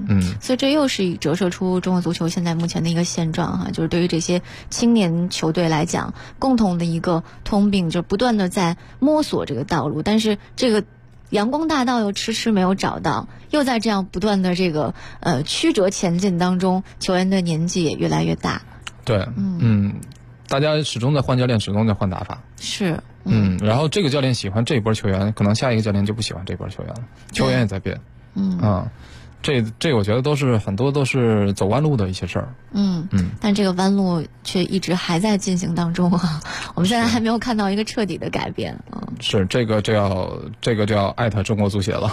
所以这又是折射出中国足球现在目前的一个现状哈，就是对于这些青年球队来讲，共同的一个通病就是不断的在摸索这个道路，但是这个阳光大道又迟迟没有找到，又在这样不断的这个曲折前进当中，球员的年纪也越来越大。 对，大家始终在换教练，始终在换打法。 是， 然后这个教练喜欢这一波球员，可能下一个教练就不喜欢这波球员了，球员也在变。这我觉得很多都是走弯路的一些事儿。 但这个弯路却一直还在进行当中啊，我们现在还没有看到一个彻底的改变。 是这个就要艾特中国足协了。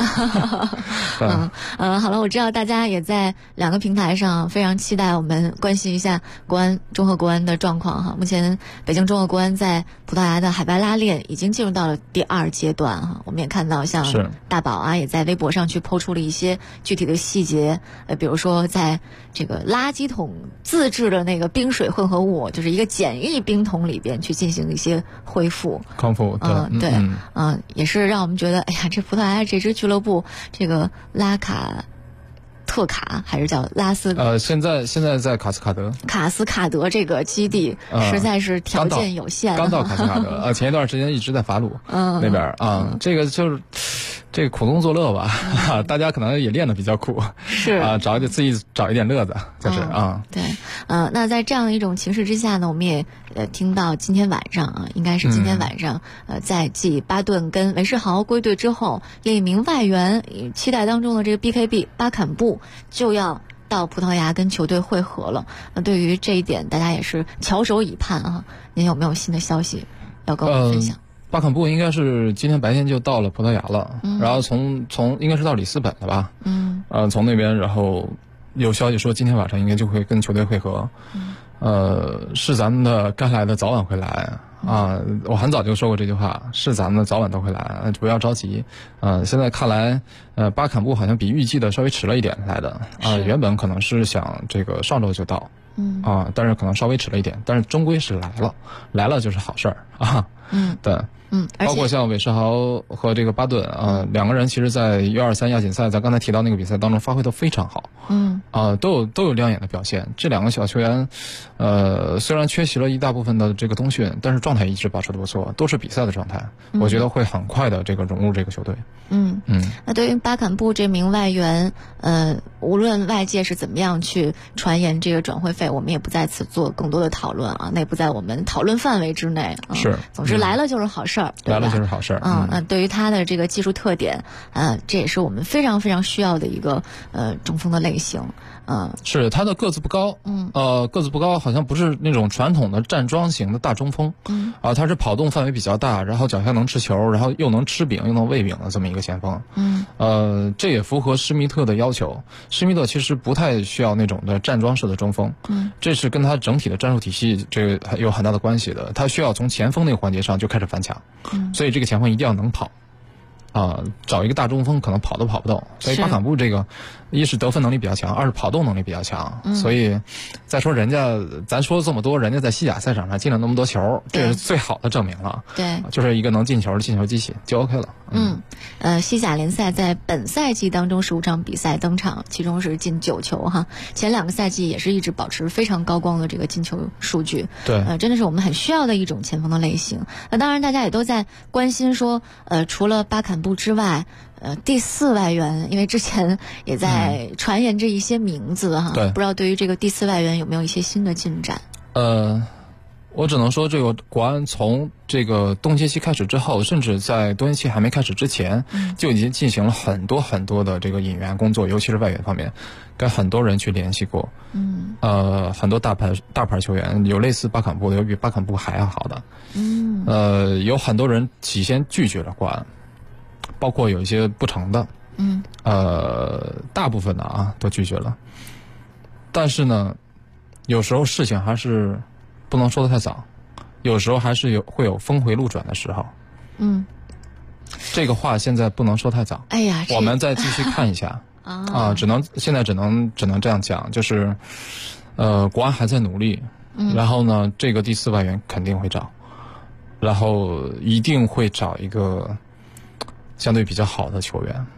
好了，我知道大家也在2个平台上非常期待我们关心一下中赫国安的状况哈。目前北京中赫国安在葡萄牙的海拜拉练已经进入到了第2阶段哈。我们也看到像大宝啊也在微博上去抛出了一些具体的细节，比如说在这个垃圾桶自制的那个冰水混合物，就是一个简易冰桶里边去进行一些恢复康复。 对，也是让我们觉得，哎呀，这葡萄牙这支俱乐部，这个拉卡特卡还是叫拉斯？ 现在在卡斯卡德这个基地实在是条件有限。 刚到卡斯卡德，前一段时间一直在法鲁那边这个就是。这个苦中作乐吧，大家可能也练得比较苦， 是自己找一点乐子，就是对，那在这样一种情势之下呢，我们也听到今天晚上应该是今天晚上，在继巴顿跟韦世豪归队之后，另一名外援期待当中的这个 BKB 巴坎布就要到葡萄牙跟球队会合了。那对于这一点，大家也是翘首以盼啊。您有没有新的消息要跟我们分享？ 巴坎布应该是今天白天就到了葡萄牙了，然后从应该是到里斯本了吧？从那边，然后有消息说今天晚上应该就会跟球队会合。是咱们的该来的早晚会来啊！我很早就说过这句话，是咱们的早晚都会来，不要着急。现在看来，巴坎布好像比预计的稍微迟了一点来的原本可能是想这个上周就到，但是可能稍微迟了一点，但是终归是来了就是好事儿啊。对。包括像韦世豪和这个巴顿2个人其实在U23亚锦赛，咱刚才提到那个比赛当中发挥都非常好，都有亮眼的表现。这2个小球员，虽然缺席了一大部分的这个冬训，但是状态一直保持得不错，都是比赛的状态。我觉得会很快的这个融入这个球队。 那对于巴坎布这名外援，无论外界是怎么样去传言这个转会费，我们也不在此做更多的讨论啊，那也不在我们讨论范围之内。 是， 总之来了就是好事儿。 来了就是好事儿。 那对于他的这个技术特点，这也是我们非常非常需要的一个中锋的类型。 是他的个子不高，个子不高，好像不是那种传统的站桩型的大中锋，他是跑动范围比较大，然后脚下能持球，然后又能吃饼又能喂饼的这么一个前锋。这也符合施密特的要求。施密特其实不太需要那种的站桩式的中锋，这是跟他整体的战术体系这个有很大的关系的。他需要从前锋那个环节上就开始翻墙。所以这个前锋一定要能跑，找一个大中锋可能跑都跑不动。所以巴坎布这个，一是得分能力比较强，二是跑动能力比较强。所以再说咱说这么多，人家在西甲赛场上进了那么多球，这是最好的证明了。 对， 就是一个能进球的进球机器就 OK 了。 西甲联赛在本赛季当中15场比赛登场，其中是进9球哈。前2个赛季也是一直保持非常高光的这个进球数据。 对， 真的是我们很需要的一种前锋的类型。当然大家也都在关心说，除了巴坎布之外，第4外援，因为之前也在传言着一些名字哈， 对， 不知道对于这个第4外援有没有一些新的进展？ 我只能说，这个国安从这个冬歇期开始之后，甚至在冬歇期还没开始之前，就已经进行了很多很多的这个引援工作，尤其是外援方面，跟很多人去联系过。很多大牌球员，有类似巴坎布的，有比巴坎布还要好的。有很多人起先拒绝了国安，包括有一些不成的。大部分的都拒绝了。但是呢，有时候事情还是不能说得太早，有时候还是会有峰回路转的时候。这个话现在不能说太早。 哎呀， 我们再继续看一下现在只能这样讲，就是国安还在努力，然后呢，这个第4外援肯定会找，然后一定会找一个相对比较好的球员。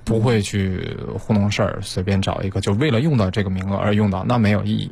不会去糊弄事儿，随便找一个就为了用到这个名额而用到，那没有意义。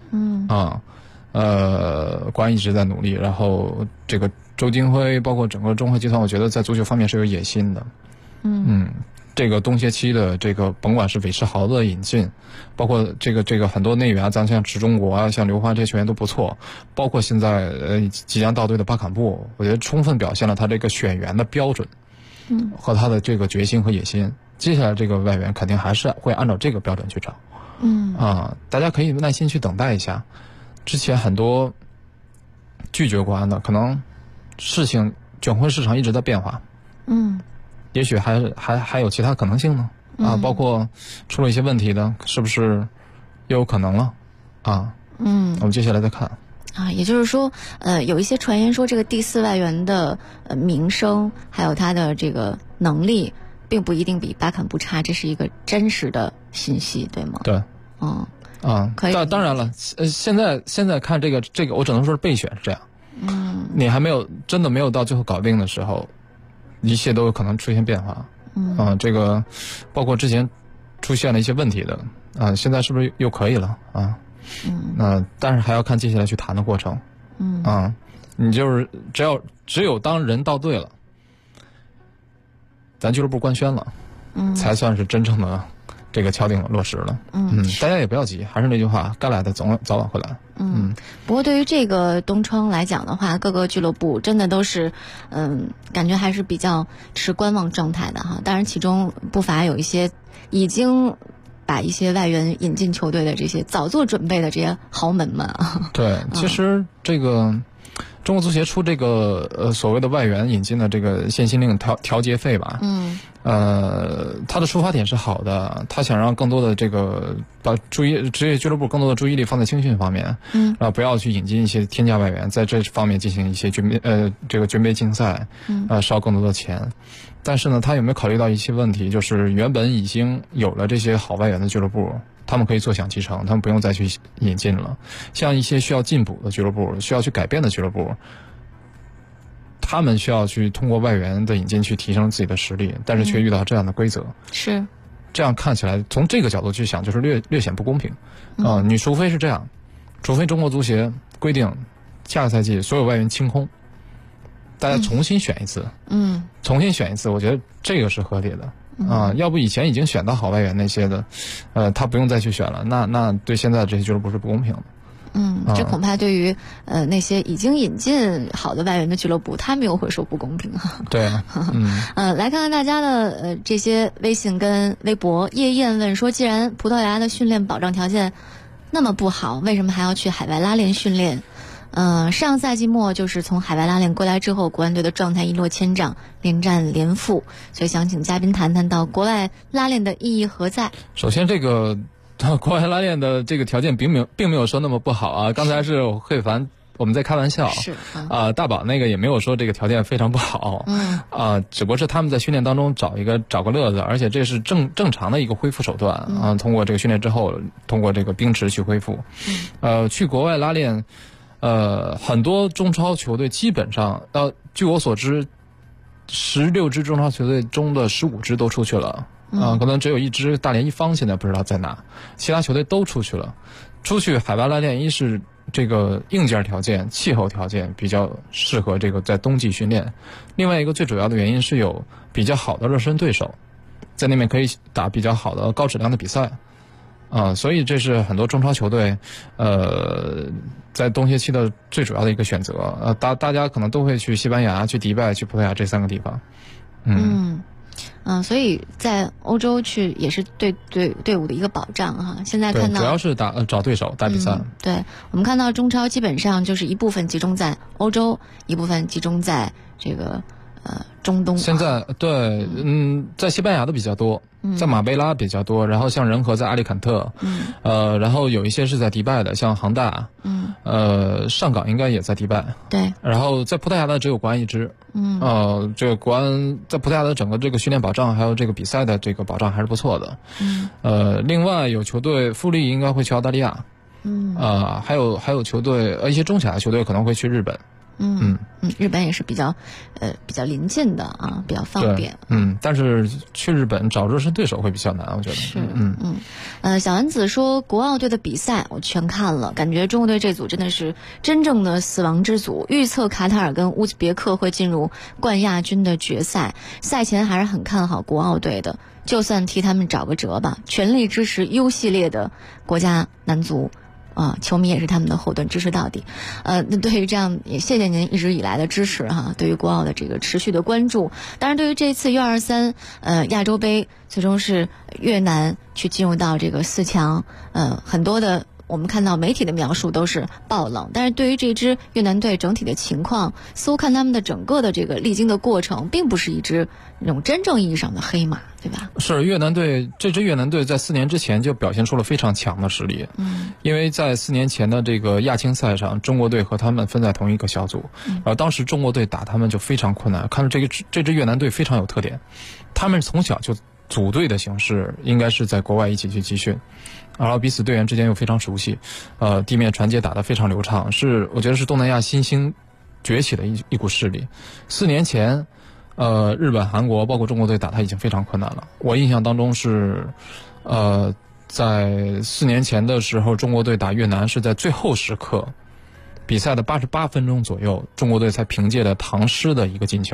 国安一直在努力，然后这个周金辉包括整个中赫集团，我觉得在足球方面是有野心的。这个冬歇期的这个甭管是韦世豪的引进，包括这个很多内援啊，咱像池中国啊，像刘欢这些球员都不错，包括现在即将到队的巴坎布，我觉得充分表现了他这个选员的标准，和他的这个决心和野心。接下来这个外援肯定还是会按照这个标准去找。大家可以耐心去等待一下。之前很多拒绝国安的，可能事情卷婚市场一直在变化。也许还有其他可能性呢。包括出了一些问题的，是不是又有可能了？我们接下来再看。 也就是说，有一些传言说这个第4外援的名声还有他的这个能力，并不一定比巴坎布差，这是一个真实的信息，对吗？ 对。 可以。 当然了，现在看这个，我只能说是备选是这样。你还真的没有到最后搞定的时候，一切都有可能出现变化。这个包括之前出现了一些问题的，现在是不是又可以了啊？但是还要看接下来去谈的过程。你就是只有当人到队了，咱俱乐部官宣了，才算是真正的这个敲定了落实了。大家也不要急，还是那句话，该来的早晚会来。 不过对于这个东窗来讲的话，各个俱乐部真的都是感觉还是比较持观望状态的哈。当然其中不乏有一些已经把一些外援引进球队的这些早做准备的这些豪门们。 对，其实这个中国足协出这个所谓的外援引进的这个限薪令调节费吧，他的出发点是好的，他想让更多的这个把职业俱乐部更多的注意力放在青训方面，不要去引进一些天价外援，在这方面进行一些这个军备竞赛，烧更多的钱。但是呢，他有没有考虑到一些问题？就是原本已经有了这些好外援的俱乐部，他们可以坐享其成，他们不用再去引进了。像一些需要进补的俱乐部，需要去改变的俱乐部，他们需要去通过外援的引进去提升自己的实力，但是却遇到这样的规则。 是这样看起来，从这个角度去想，就是略显不公平。你除非是这样，除非中国足协规定下个赛季所有外援清空，大家重新选一次。重新选一次，我觉得这个是合理的。要不以前已经选到好外援那些的，他不用再去选了，那对现在这些俱乐部是不公平的。 这恐怕对于那些已经引进好的外援的俱乐部，他们又会说不公平。 对。 来看看大家的这些微信跟微博。叶燕问说，既然葡萄牙的训练保障条件那么不好，为什么还要去海外拉练训练？上赛季末就是从海外拉练归来之后，国安队的状态一落千丈，连战连负，所以想请嘉宾谈谈到国外拉练的意义何在。 首先，这个国外拉练的这个条件并没有说那么不好啊。刚才是慧凡我们在开玩笑， 是大宝那个也没有说这个条件非常不好，只不过是他们在训练当中找个乐子，而且这是正常的一个恢复手段啊。通过这个训练之后，通过这个冰池去恢复，去国外拉练。很多中超球队基本上，据我所知，16支中超球队中的15支都出去了，可能只有一支大连一方现在不知道在哪，其他球队都出去了。出去海外拉练，一是这个硬件条件、气候条件比较适合这个在冬季训练，另外一个最主要的原因是有比较好的热身对手，在那边可以打比较好的高质量的比赛。所以这是很多中超球队，在冬歇期的最主要的一个选择。大家可能都会去西班牙、去迪拜、去葡萄牙这3个地方。 所以在欧洲去也是对队伍的一个保障哈。现在看到主要是找对手打比赛。 对，我们看到中超基本上就是一部分集中在欧洲，一部分集中在这个中东。 现在对，在西班牙的比较多，在马贝拉比较多，然后像仁和在阿里坎特，然后有一些是在迪拜的，像恒大，上港应该也在迪拜。 对， 然后在葡萄牙的只有国安一支。这个国安在葡萄牙的整个这个训练保障还有这个比赛的这个保障还是不错的。另外有球队富力应该会去澳大利亚。还有球队一些中小的球队可能会去日本。 日本也是比较临近的啊，比较方便。 但是去日本找热身对手会比较难，我觉得。 是。小丸子说，国奥队的比赛我全看了，感觉中国队这组真的是真正的死亡之组。预测卡塔尔跟乌兹别克会进入冠亚军的决赛，赛前还是很看好国奥队的，就算替他们找个辙吧，全力支持 U 系列的国家男足。球迷也是他们的后盾，支持到底。那对于这样，也谢谢您一直以来的支持哈，对于国奥的这个持续的关注。当然，对于这次 U23亚洲杯，最终是越南去进入到这个4强，很多的我们看到媒体的描述都是爆冷，但是对于这支越南队整体的情况，似乎看他们的整个的这个历经的过程，并不是一支那种真正意义上的黑马，对吧？ 是越南队，这支越南队在4年之前就表现出了非常强的实力。因为在4年前的这个亚青赛上，中国队和他们分在同一个小组，然后当时中国队打他们就非常困难。看到这支越南队非常有特点，他们从小就组队的形式，应该是在国外一起去集训。然后彼此队员之间又非常熟悉，地面传接打得非常流畅，我觉得是东南亚新兴崛起的一股势力。4年前，日本、韩国包括中国队打他已经非常困难了。我印象当中是，在4年前的时候，中国队打越南是在最后时刻，比赛的88分钟左右，中国队才凭借着唐诗的一个进球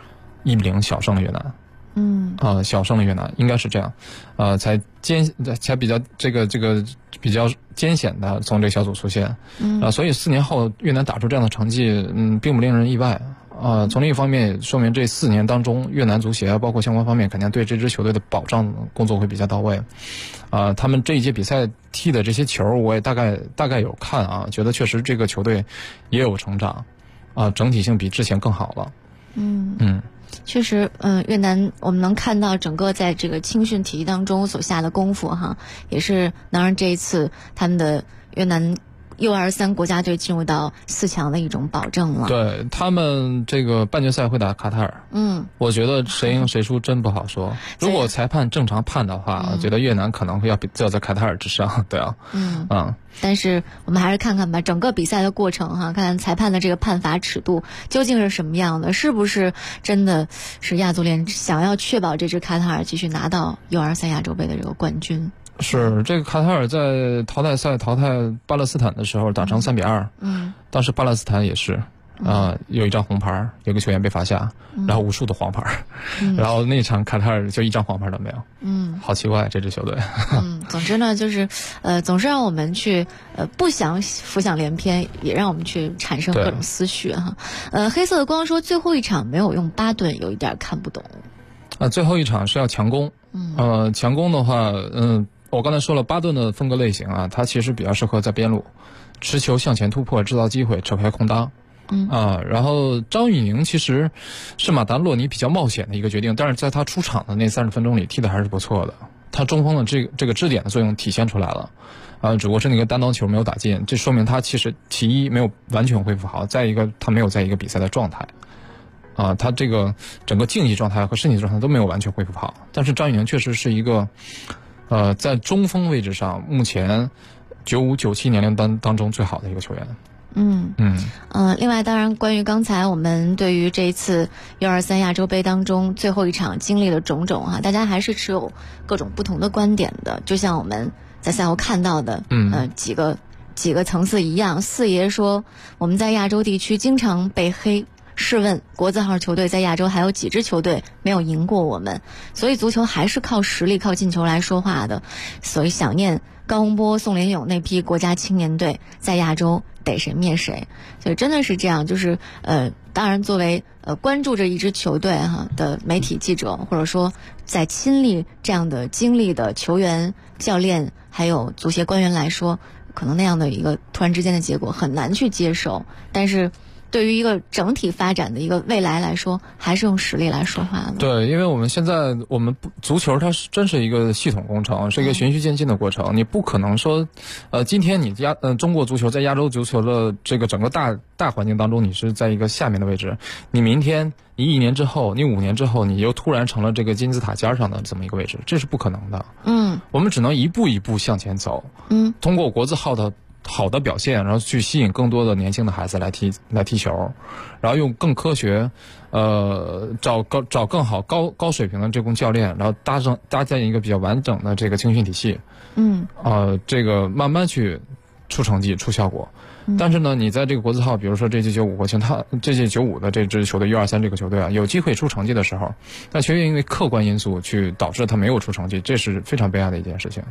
，1-0小胜了越南。小胜了越南，应该是这样，才比较比较艰险的从这个小组出现，所以4年后越南打出这样的成绩，并不令人意外。从另一方面也说明这4年当中，越南足协包括相关方面肯定对这支球队的保障工作会比较到位。他们这一届比赛踢的这些球，我也大概有看啊，觉得确实这个球队也有成长，整体性比之前更好了。 确实，越南我们能看到整个在这个青训体系当中所下的功夫哈，也是能让这一次他们的越南U23国家队进入到4强的一种保证了。 对，他们这个半决赛会打卡塔尔，我觉得谁赢谁输真不好说。如果裁判正常判的话，我觉得越南可能会要在卡塔尔之上，对啊。 但是我们还是看看吧，整个比赛的过程哈，看裁判的这个判罚尺度究竟是什么样的，是不是真的是亚足联想要确保这支卡塔尔继续拿到 U23亚洲杯的这个冠军。 是这个卡塔尔在淘汰赛淘汰巴勒斯坦的时候打成3-2，当时巴勒斯坦也是有一张红牌，有个球员被罚下，然后无数的黄牌，然后那场卡塔尔就一张黄牌都没有。好奇怪这支球队。 总之呢，就是总是让我们去不想浮想联翩，也让我们去产生各种思绪哈。黑色的光说最后一场没有用巴顿，有一点看不懂。 最后一场是要强攻，强攻的话，我刚才说了巴顿的风格类型啊，他其实比较适合在边路持球向前突破，制造机会，扯开空当。然后张玉宁其实是马达洛尼比较冒险的一个决定，但是在他出场的那30分钟里踢的还是不错的，他中锋的这个支点的作用体现出来了，只不过是那个单刀球没有打进，这说明他其实其一没有完全恢复好，再一个他没有在一个比赛的状态，他这个整个竞技状态和身体状态都没有完全恢复好，但是张玉宁确实是一个在中锋位置上目前95、97年龄当中最好的一个球员。 另外当然关于刚才我们对于这一次 U23亚洲杯当中最后一场经历的种种大家还是持有各种不同的观点的，就像我们在赛后看到的几个层次一样。四爷说我们在亚洲地区经常被黑，试问国字号球队在亚洲还有几支球队没有赢过我们，所以足球还是靠实力靠进球来说话的，所以想念高洪波、宋连勇那批国家青年队在亚洲逮谁灭谁，所以真的是这样。就是当然作为关注着一支球队的媒体记者，或者说在亲历这样的经历的球员、教练还有足协官员来说，可能那样的一个突然之间的结果很难去接受，但是对于一个整体发展的一个未来来说，还是用实力来说话的。 对，因为我们现在足球它真是一个系统工程，是一个循序渐进的过程。你不可能说，今天你中国足球在亚洲足球的这个整个大环境当中，你是在一个下面的位置。你明天，你1年之后，你5年之后，你又突然成了这个金字塔尖上的这么一个位置，这是不可能的。我们只能一步一步向前走。通过国字号的好的表现，然后去吸引更多的年轻的孩子来踢球，然后用更科学，找更好高水平的这种教练，然后搭建一个比较完整的这个青训体系，这个慢慢去出成绩出效果。但是呢，你在这个国字号，比如说这届95国青，他这届95的这支球队U23这个球队啊，有机会出成绩的时候，但却因为客观因素去导致他没有出成绩，这是非常悲哀的一件事情。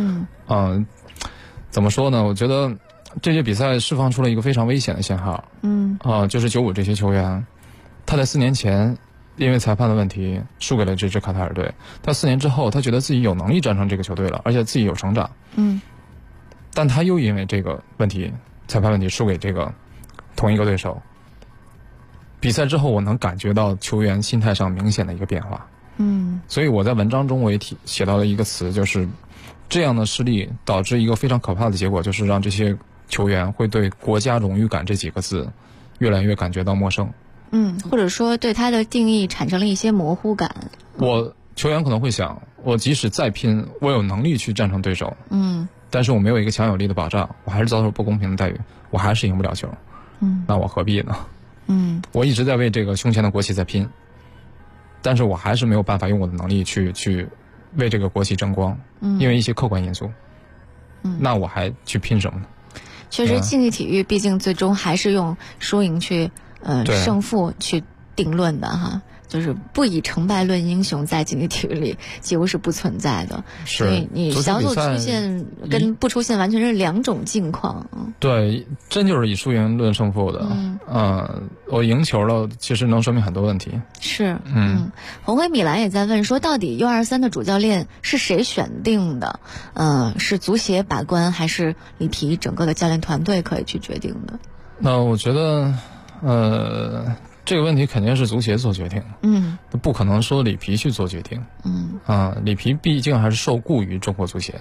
怎么说呢？我觉得这届比赛释放出了一个非常危险的信号。就是95这些球员，他在4年前因为裁判的问题输给了这支卡塔尔队，他4年之后，他觉得自己有能力战胜这个球队了，而且自己有成长。但他又因为这个问题。裁判问题输给这个同一个对手。比赛之后，我能感觉到球员心态上明显的一个变化。所以我在文章中我也写到了一个词，就是这样的失利导致一个非常可怕的结果，就是让这些球员会对国家荣誉感这几个字越来越感觉到陌生。 或者说对他的定义产生了一些模糊感。 球员可能会想，我即使再拼，我有能力去战胜对手。但是我没有一个强有力的保障，我还是遭受不公平的待遇，我还是赢不了球。那我何必呢？我一直在为这个胸前的国旗在拼，但是我还是没有办法用我的能力去为这个国旗争光，因为一些客观因素。那我还去拼什么呢？ 确实，竞技体育毕竟最终还是用输赢去胜负去定论的哈。就是不以成败论英雄，在竞技体育里几乎是不存在的。所以你小组出现跟不出现完全是两种境况。 对，真就是以输赢论胜负的。我赢球了，其实能说明很多问题。 是。红灰米兰也在问说，到底 U23的主教练是谁选定的？是足协把关，还是里皮整个的教练团队可以去决定的？ 那我觉得，这个问题肯定是足协做决定，不可能说里皮去做决定，里皮毕竟还是受雇于中国足协，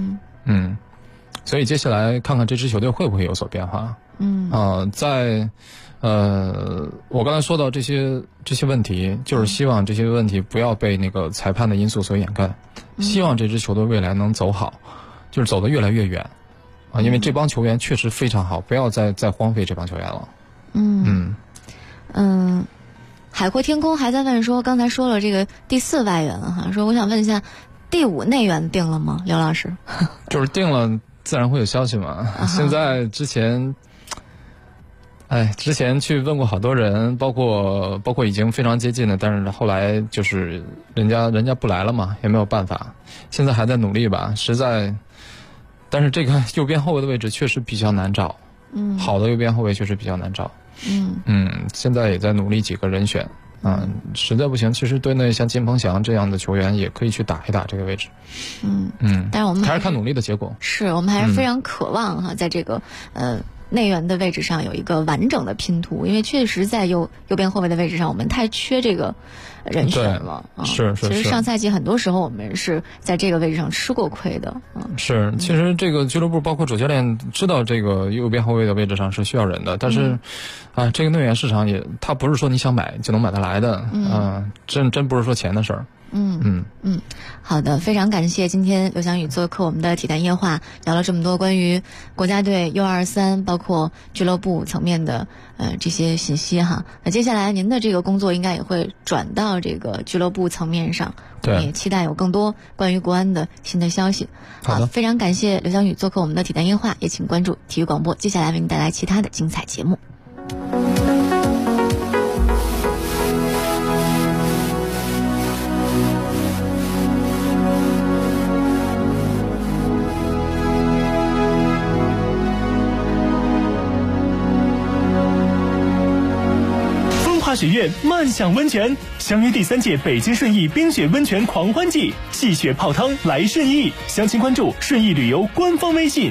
所以接下来看看这支球队会不会有所变化，我刚才说到这些问题，就是希望这些问题不要被那个裁判的因素所掩盖，希望这支球队未来能走好，就是走得越来越远，因为这帮球员确实非常好，不要再荒废这帮球员了， 海阔天空还在问说，刚才说了这个第4外援哈，说我想问一下，第5内援定了吗？刘老师， 就是定了，自然会有消息嘛。现在之前去问过好多人，包括已经非常接近的，但是后来就是人家不来了嘛，也没有办法。现在还在努力吧，但是这个右边后卫的位置确实比较难找，好的右边后卫确实比较难找。现在也在努力几个人选，实在不行，其实对那像金鹏翔这样的球员也可以去打一打这个位置。 但是我们还是看努力的结果。 是我们还是非常渴望哈，在这个内援的位置上有一个完整的拼图，因为确实在右边后卫的位置上，我们太缺这个人选了。 是。 其实上赛季很多时候我们是在这个位置上吃过亏的。 是，其实这个俱乐部包括主教练知道这个右边后卫的位置上是需要人的，但是这个内援市场它不是说你想买就能买得来的，真不是说钱的事儿。 好的，非常感谢今天刘翔宇做客我们的体坛夜话，聊了这么多关于国家队 U23 包括俱乐部层面的这些信息哈。那接下来您的这个工作应该也会转到这个俱乐部层面上，我们也期待有更多关于国安的新的消息。 好的， 非常感谢刘翔宇做客我们的体坛夜话，也请关注体育广播，接下来为您带来其他的精彩节目。 化学院漫享温泉，相约第3届北京顺义冰雪温泉狂欢季，戏雪泡汤来顺义，详情关注顺义旅游官方微信。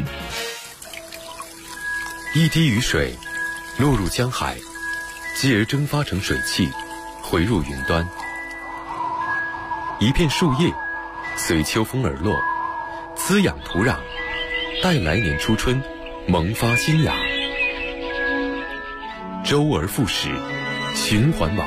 一滴雨水落入江海，继而蒸发成水汽，回入云端。一片树叶随秋风而落，滋养土壤，待来年初春萌发新芽。周而复始，循环往